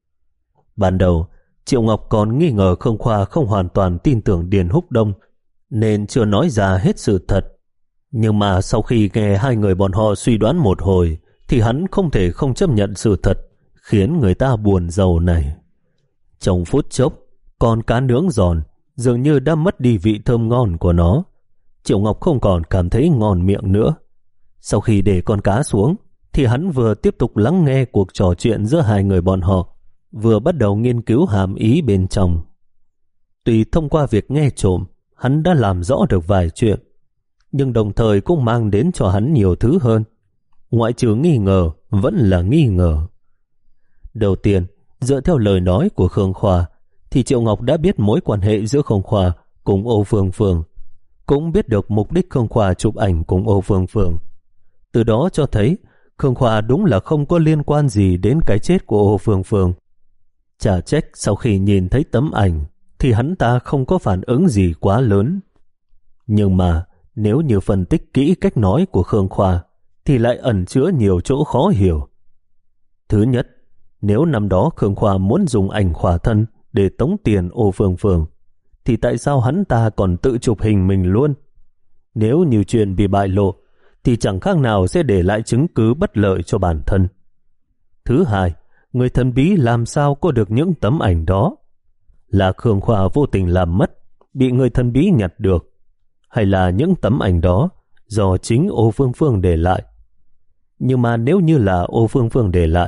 Speaker 1: Ban đầu, Triệu Ngọc còn nghi ngờ Khương Khoa không hoàn toàn tin tưởng Điền Húc Đông, nên chưa nói ra hết sự thật. Nhưng mà sau khi nghe hai người bọn họ suy đoán một hồi, thì hắn không thể không chấp nhận sự thật, khiến người ta buồn rầu này. Trong phút chốc, con cá nướng giòn dường như đã mất đi vị thơm ngon của nó. Triệu Ngọc không còn cảm thấy ngon miệng nữa. Sau khi để con cá xuống, thì hắn vừa tiếp tục lắng nghe cuộc trò chuyện giữa hai người bọn họ, vừa bắt đầu nghiên cứu hàm ý bên trong. Tuy thông qua việc nghe trộm, hắn đã làm rõ được vài chuyện, nhưng đồng thời cũng mang đến cho hắn nhiều thứ hơn. Ngoại trừ nghi ngờ, vẫn là nghi ngờ. Đầu tiên, dựa theo lời nói của Khương Khoa, thì Triệu Ngọc đã biết mối quan hệ giữa Khương Khoa cùng Âu Phương Phương, cũng biết được mục đích Khương Khoa chụp ảnh cùng Âu Phương Phương. Từ đó cho thấy Khương Khoa đúng là không có liên quan gì đến cái chết của Âu Phương Phương. Chả trách sau khi nhìn thấy tấm ảnh thì hắn ta không có phản ứng gì quá lớn. Nhưng mà nếu như phân tích kỹ cách nói của Khương Khoa thì lại ẩn chứa nhiều chỗ khó hiểu. Thứ nhất, nếu năm đó Khương Khoa muốn dùng ảnh khỏa thân để tống tiền Âu Phương Phương, thì tại sao hắn ta còn tự chụp hình mình luôn? Nếu như chuyện bị bại lộ, thì chẳng khác nào sẽ để lại chứng cứ bất lợi cho bản thân. Thứ hai, người thần bí làm sao có được những tấm ảnh đó? Là Khương Khoa vô tình làm mất, bị người thần bí nhặt được, hay là những tấm ảnh đó do chính Âu Phương Phương để lại? Nhưng mà nếu như là Âu Phương Phương để lại,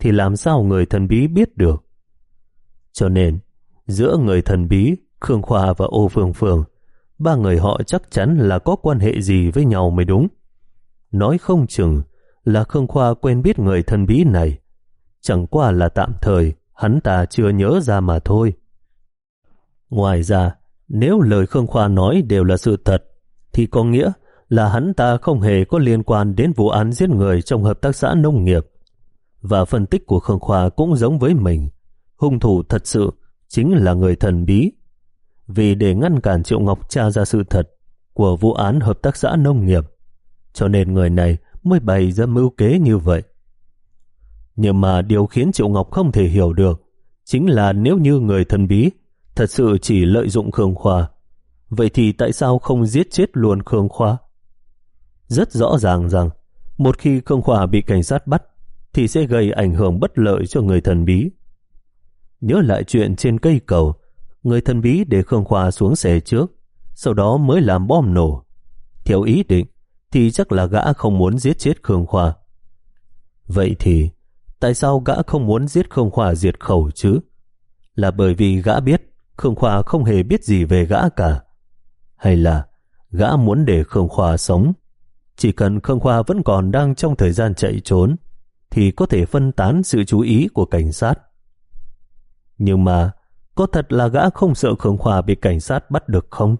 Speaker 1: thì làm sao người thần bí biết được? Cho nên, giữa người thần bí, Khương Khoa và Ô Phương Phương, ba người họ chắc chắn là có quan hệ gì với nhau mới đúng. Nói không chừng là Khương Khoa quen biết người thần bí này, chẳng qua là tạm thời hắn ta chưa nhớ ra mà thôi. Ngoài ra, nếu lời Khương Khoa nói đều là sự thật, thì có nghĩa là hắn ta không hề có liên quan đến vụ án giết người trong hợp tác xã nông nghiệp. Và phân tích của Khương Khoa cũng giống với mình. Hung thủ thật sự chính là người thần bí. Vì để ngăn cản Triệu Ngọc tra ra sự thật của vụ án hợp tác xã nông nghiệp, cho nên người này mới bày ra mưu kế như vậy. Nhưng mà điều khiến Triệu Ngọc không thể hiểu được chính là nếu như người thần bí thật sự chỉ lợi dụng Khương Khoa, vậy thì tại sao không giết chết luôn Khương Khoa? Rất rõ ràng rằng một khi Khương Khoa bị cảnh sát bắt thì sẽ gây ảnh hưởng bất lợi cho người thần bí. Nhớ lại chuyện trên cây cầu, người thần bí để Khương Khoa xuống xe trước, sau đó mới làm bom nổ. Theo ý định thì chắc là gã không muốn giết chết Khương Khoa. Vậy thì tại sao gã không muốn giết Khương Khoa diệt khẩu chứ? Là bởi vì gã biết Khương Khoa không hề biết gì về gã cả? Hay là gã muốn để Khương Khoa sống? Chỉ cần Khương Khoa vẫn còn đang trong thời gian chạy trốn thì có thể phân tán sự chú ý của cảnh sát. Nhưng mà có thật là gã không sợ Khương Khoa bị cảnh sát bắt được không?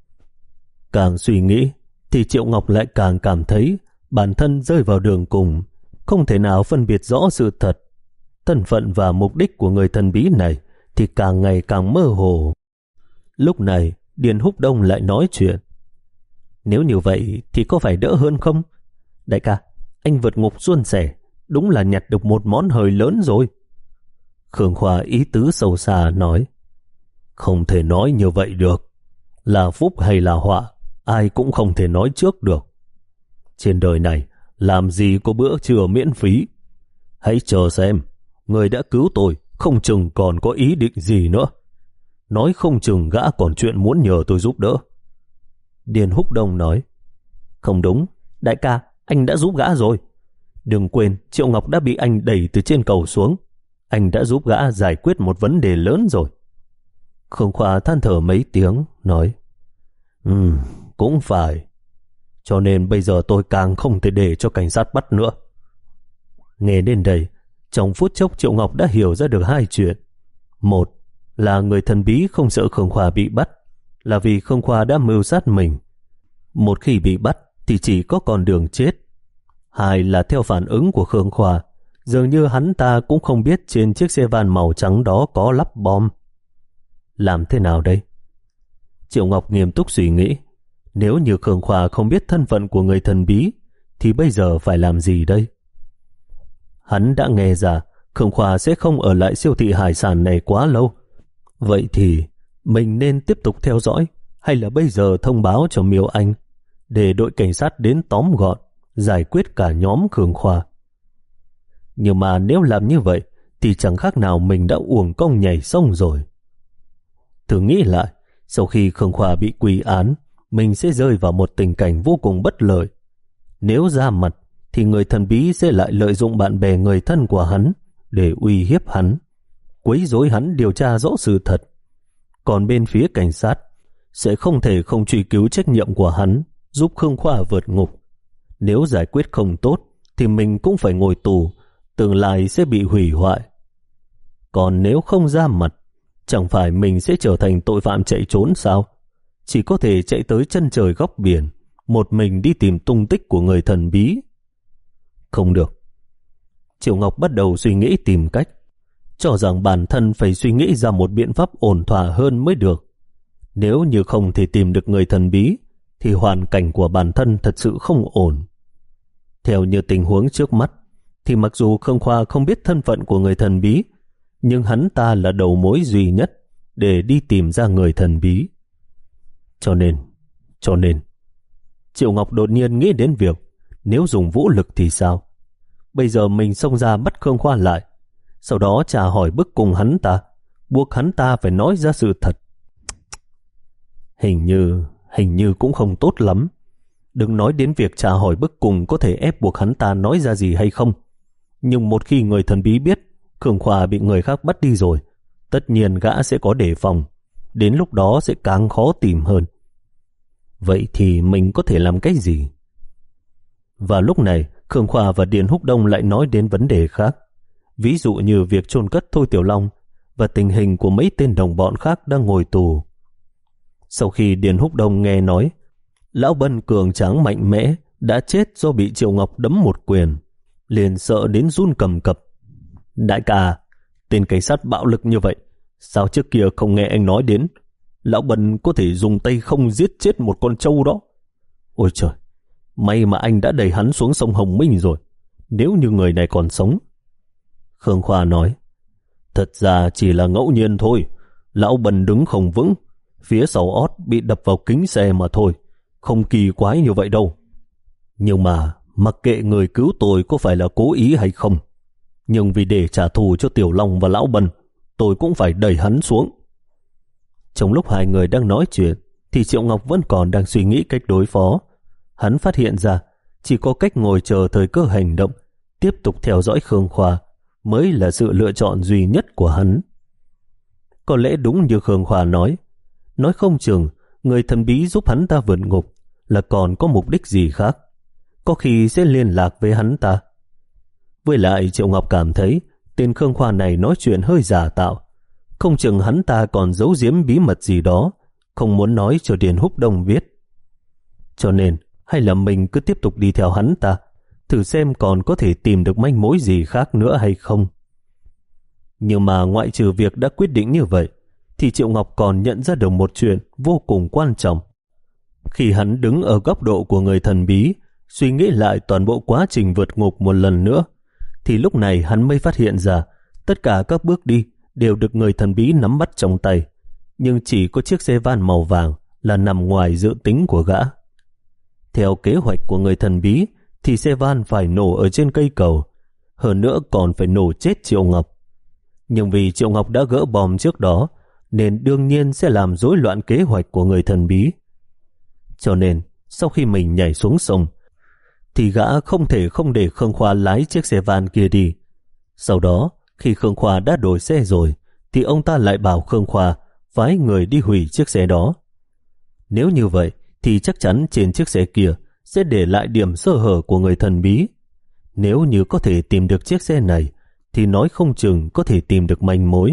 Speaker 1: Càng suy nghĩ thì Triệu Ngọc lại càng cảm thấy bản thân rơi vào đường cùng, không thể nào phân biệt rõ sự thật. Thân phận và mục đích của người thần bí này thì càng ngày càng mơ hồ. Lúc này Điền Húc Đông lại nói chuyện. Nếu như vậy thì có phải đỡ hơn không? Đại ca, anh vượt ngục suôn sẻ, đúng là nhặt được một món hời lớn rồi. Khương Khoa ý tứ sâu xa nói. Không thể nói như vậy được. Là phúc hay là họa, ai cũng không thể nói trước được. Trên đời này, làm gì có bữa trưa miễn phí. Hãy chờ xem, người đã cứu tôi, không chừng còn có ý định gì nữa. Nói không chừng gã còn chuyện muốn nhờ tôi giúp đỡ. Điền Húc Đông nói. Không đúng, đại ca, anh đã giúp gã rồi. Đừng quên, Triệu Ngọc đã bị anh đẩy từ trên cầu xuống. Anh đã giúp gã giải quyết một vấn đề lớn rồi. Khương Khoa than thở mấy tiếng, nói. Ừ, cũng phải. Cho nên bây giờ tôi càng không thể để cho cảnh sát bắt nữa. Nghe đến đây, trong phút chốc Triệu Ngọc đã hiểu ra được hai chuyện. Một là người thần bí không sợ Khương Khoa bị bắt, là vì Khương Khoa đã mưu sát mình. Một khi bị bắt thì chỉ có con đường chết. Hai là theo phản ứng của Khương Khoa, dường như hắn ta cũng không biết trên chiếc xe van màu trắng đó có lắp bom. Làm thế nào đây? Triệu Ngọc nghiêm túc suy nghĩ. Nếu như Khương Khoa không biết thân phận của người thần bí, thì bây giờ phải làm gì đây? Hắn đã nghe ra Khương Khoa sẽ không ở lại siêu thị hải sản này quá lâu. Vậy thì mình nên tiếp tục theo dõi, hay là bây giờ thông báo cho Miêu Anh để đội cảnh sát đến tóm gọn, giải quyết cả nhóm Khương Khoa? Nhưng mà nếu làm như vậy thì chẳng khác nào mình đã uổng công nhảy sông rồi. Thử nghĩ lại, sau khi Khương Khoa bị quy án, mình sẽ rơi vào một tình cảnh vô cùng bất lợi. Nếu ra mặt thì người thần bí sẽ lại lợi dụng bạn bè người thân của hắn để uy hiếp hắn, quấy rối hắn điều tra rõ sự thật. Còn bên phía cảnh sát sẽ không thể không truy cứu trách nhiệm của hắn giúp Khương Khoa vượt ngục. Nếu giải quyết không tốt thì mình cũng phải ngồi tù, tương lai sẽ bị hủy hoại. Còn nếu không ra mặt, chẳng phải mình sẽ trở thành tội phạm chạy trốn sao? Chỉ có thể chạy tới chân trời góc biển, một mình đi tìm tung tích của người thần bí. Không được. Triệu Ngọc bắt đầu suy nghĩ tìm cách, cho rằng bản thân phải suy nghĩ ra một biện pháp ổn thỏa hơn mới được. Nếu như không thể tìm được người thần bí, thì hoàn cảnh của bản thân thật sự không ổn. Theo như tình huống trước mắt, thì mặc dù Khương Khoa không biết thân phận của người thần bí, nhưng hắn ta là đầu mối duy nhất để đi tìm ra người thần bí. Cho nên, cho nên, Triệu Ngọc đột nhiên nghĩ đến việc nếu dùng vũ lực thì sao? Bây giờ mình xông ra bắt Khương Khoa lại, sau đó trả hỏi bức cùng hắn ta, buộc hắn ta phải nói ra sự thật. Hình như, hình như cũng không tốt lắm. Đừng nói đến việc trả hỏi bức cùng có thể ép buộc hắn ta nói ra gì hay không. Nhưng một khi người thần bí biết Khương Khoa bị người khác bắt đi rồi, tất nhiên gã sẽ có đề phòng. Đến lúc đó sẽ càng khó tìm hơn. Vậy thì mình có thể làm cái gì? Và lúc này Khương Khoa và Điền Húc Đông lại nói đến vấn đề khác. Ví dụ như việc chôn cất Thôi Tiểu Long và tình hình của mấy tên đồng bọn khác đang ngồi tù. Sau khi Điền Húc Đông nghe nói Lão Bân cường tráng mạnh mẽ đã chết do bị Triệu Ngọc đấm một quyền, liền sợ đến run cầm cập. Đại ca, tên cảnh sát bạo lực như vậy, sao trước kia không nghe anh nói đến Lão Bân có thể dùng tay không giết chết một con trâu đó? Ôi trời, may mà anh đã đẩy hắn xuống sông Hồng Minh rồi, nếu như người này còn sống. Khương Khoa nói, thật ra chỉ là ngẫu nhiên thôi. Lão Bân đứng không vững, phía sau ót bị đập vào kính xe mà thôi, không kỳ quái như vậy đâu. Nhưng mà mặc kệ người cứu tôi có phải là cố ý hay không, nhưng vì để trả thù cho Tiểu Long và Lão Bân, tôi cũng phải đẩy hắn xuống. Trong lúc hai người đang nói chuyện thì Triệu Ngọc vẫn còn đang suy nghĩ cách đối phó. Hắn phát hiện ra chỉ có cách ngồi chờ thời cơ hành động, tiếp tục theo dõi Khương Khoa mới là sự lựa chọn duy nhất của hắn. Có lẽ đúng như Khương Khoa nói, nói không chừng người thần bí giúp hắn ta vượt ngục là còn có mục đích gì khác, có khi sẽ liên lạc với hắn ta. Với lại Triệu Ngọc cảm thấy tên Khương Khoa này nói chuyện hơi giả tạo, không chừng hắn ta còn giấu giếm bí mật gì đó, không muốn nói cho Điền Húc Đông biết. Cho nên hay là mình cứ tiếp tục đi theo hắn ta, thử xem còn có thể tìm được manh mối gì khác nữa hay không. Nhưng mà ngoại trừ việc đã quyết định như vậy, thì Triệu Ngọc còn nhận ra được một chuyện vô cùng quan trọng. Khi hắn đứng ở góc độ của người thần bí, suy nghĩ lại toàn bộ quá trình vượt ngục một lần nữa, thì lúc này hắn mới phát hiện ra tất cả các bước đi đều được người thần bí nắm bắt trong tay, nhưng chỉ có chiếc xe van màu vàng là nằm ngoài dự tính của gã. Theo kế hoạch của người thần bí thì xe van phải nổ ở trên cây cầu, hơn nữa còn phải nổ chết Triệu Ngọc. Nhưng vì Triệu Ngọc đã gỡ bom trước đó, nên đương nhiên sẽ làm rối loạn kế hoạch của người thần bí. Cho nên sau khi mình nhảy xuống sông thì gã không thể không để Khương Khoa lái chiếc xe van kia đi. Sau đó khi Khương Khoa đã đổi xe rồi thì ông ta lại bảo Khương Khoa phái người đi hủy chiếc xe đó. Nếu như vậy thì chắc chắn trên chiếc xe kia sẽ để lại điểm sơ hở của người thần bí. Nếu như có thể tìm được chiếc xe này thì nói không chừng có thể tìm được manh mối.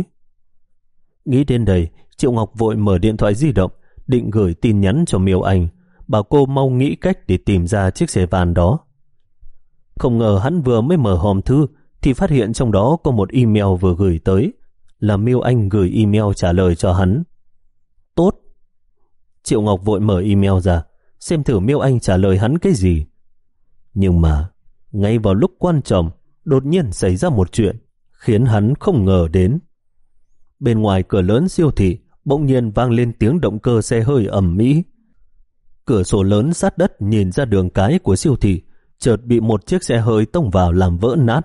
Speaker 1: Nghĩ đến đây, Triệu Ngọc vội mở điện thoại di động, định gửi tin nhắn cho Miêu Anh, bảo cô mau nghĩ cách để tìm ra chiếc xe van đó. Không ngờ hắn vừa mới mở hòm thư thì phát hiện trong đó có một email vừa gửi tới, là Miêu Anh gửi email trả lời cho hắn. Tốt. Triệu Ngọc vội mở email ra, xem thử Miêu Anh trả lời hắn cái gì. Nhưng mà, ngay vào lúc quan trọng, đột nhiên xảy ra một chuyện, khiến hắn không ngờ đến. Bên ngoài cửa lớn siêu thị, bỗng nhiên vang lên tiếng động cơ xe hơi ầm ĩ. Cửa sổ lớn sát đất nhìn ra đường cái của siêu thị, chợt bị một chiếc xe hơi tông vào làm vỡ nát.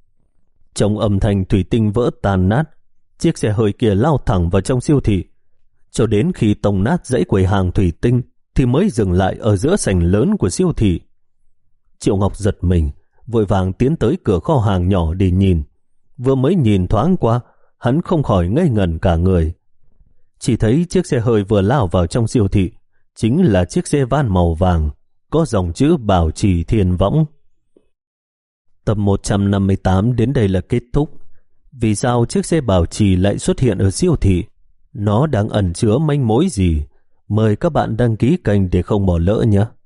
Speaker 1: Trong âm thanh thủy tinh vỡ tan nát, chiếc xe hơi kia lao thẳng vào trong siêu thị, cho đến khi tông nát dãy quầy hàng thủy tinh thì mới dừng lại ở giữa sảnh lớn của siêu thị. Triệu Ngọc giật mình, vội vàng tiến tới cửa kho hàng nhỏ để nhìn. Vừa mới nhìn thoáng qua, hắn không khỏi ngây ngẩn cả người. Chỉ thấy chiếc xe hơi vừa lao vào trong siêu thị chính là chiếc xe van màu vàng, có dòng chữ Bảo Trì Thiên Võng. Tập một trăm năm mươi tám đến đây là kết thúc. Vì sao chiếc xe Bảo Trì lại xuất hiện ở siêu thị? Nó đang ẩn chứa manh mối gì? Mời các bạn đăng ký kênh để không bỏ lỡ nhé.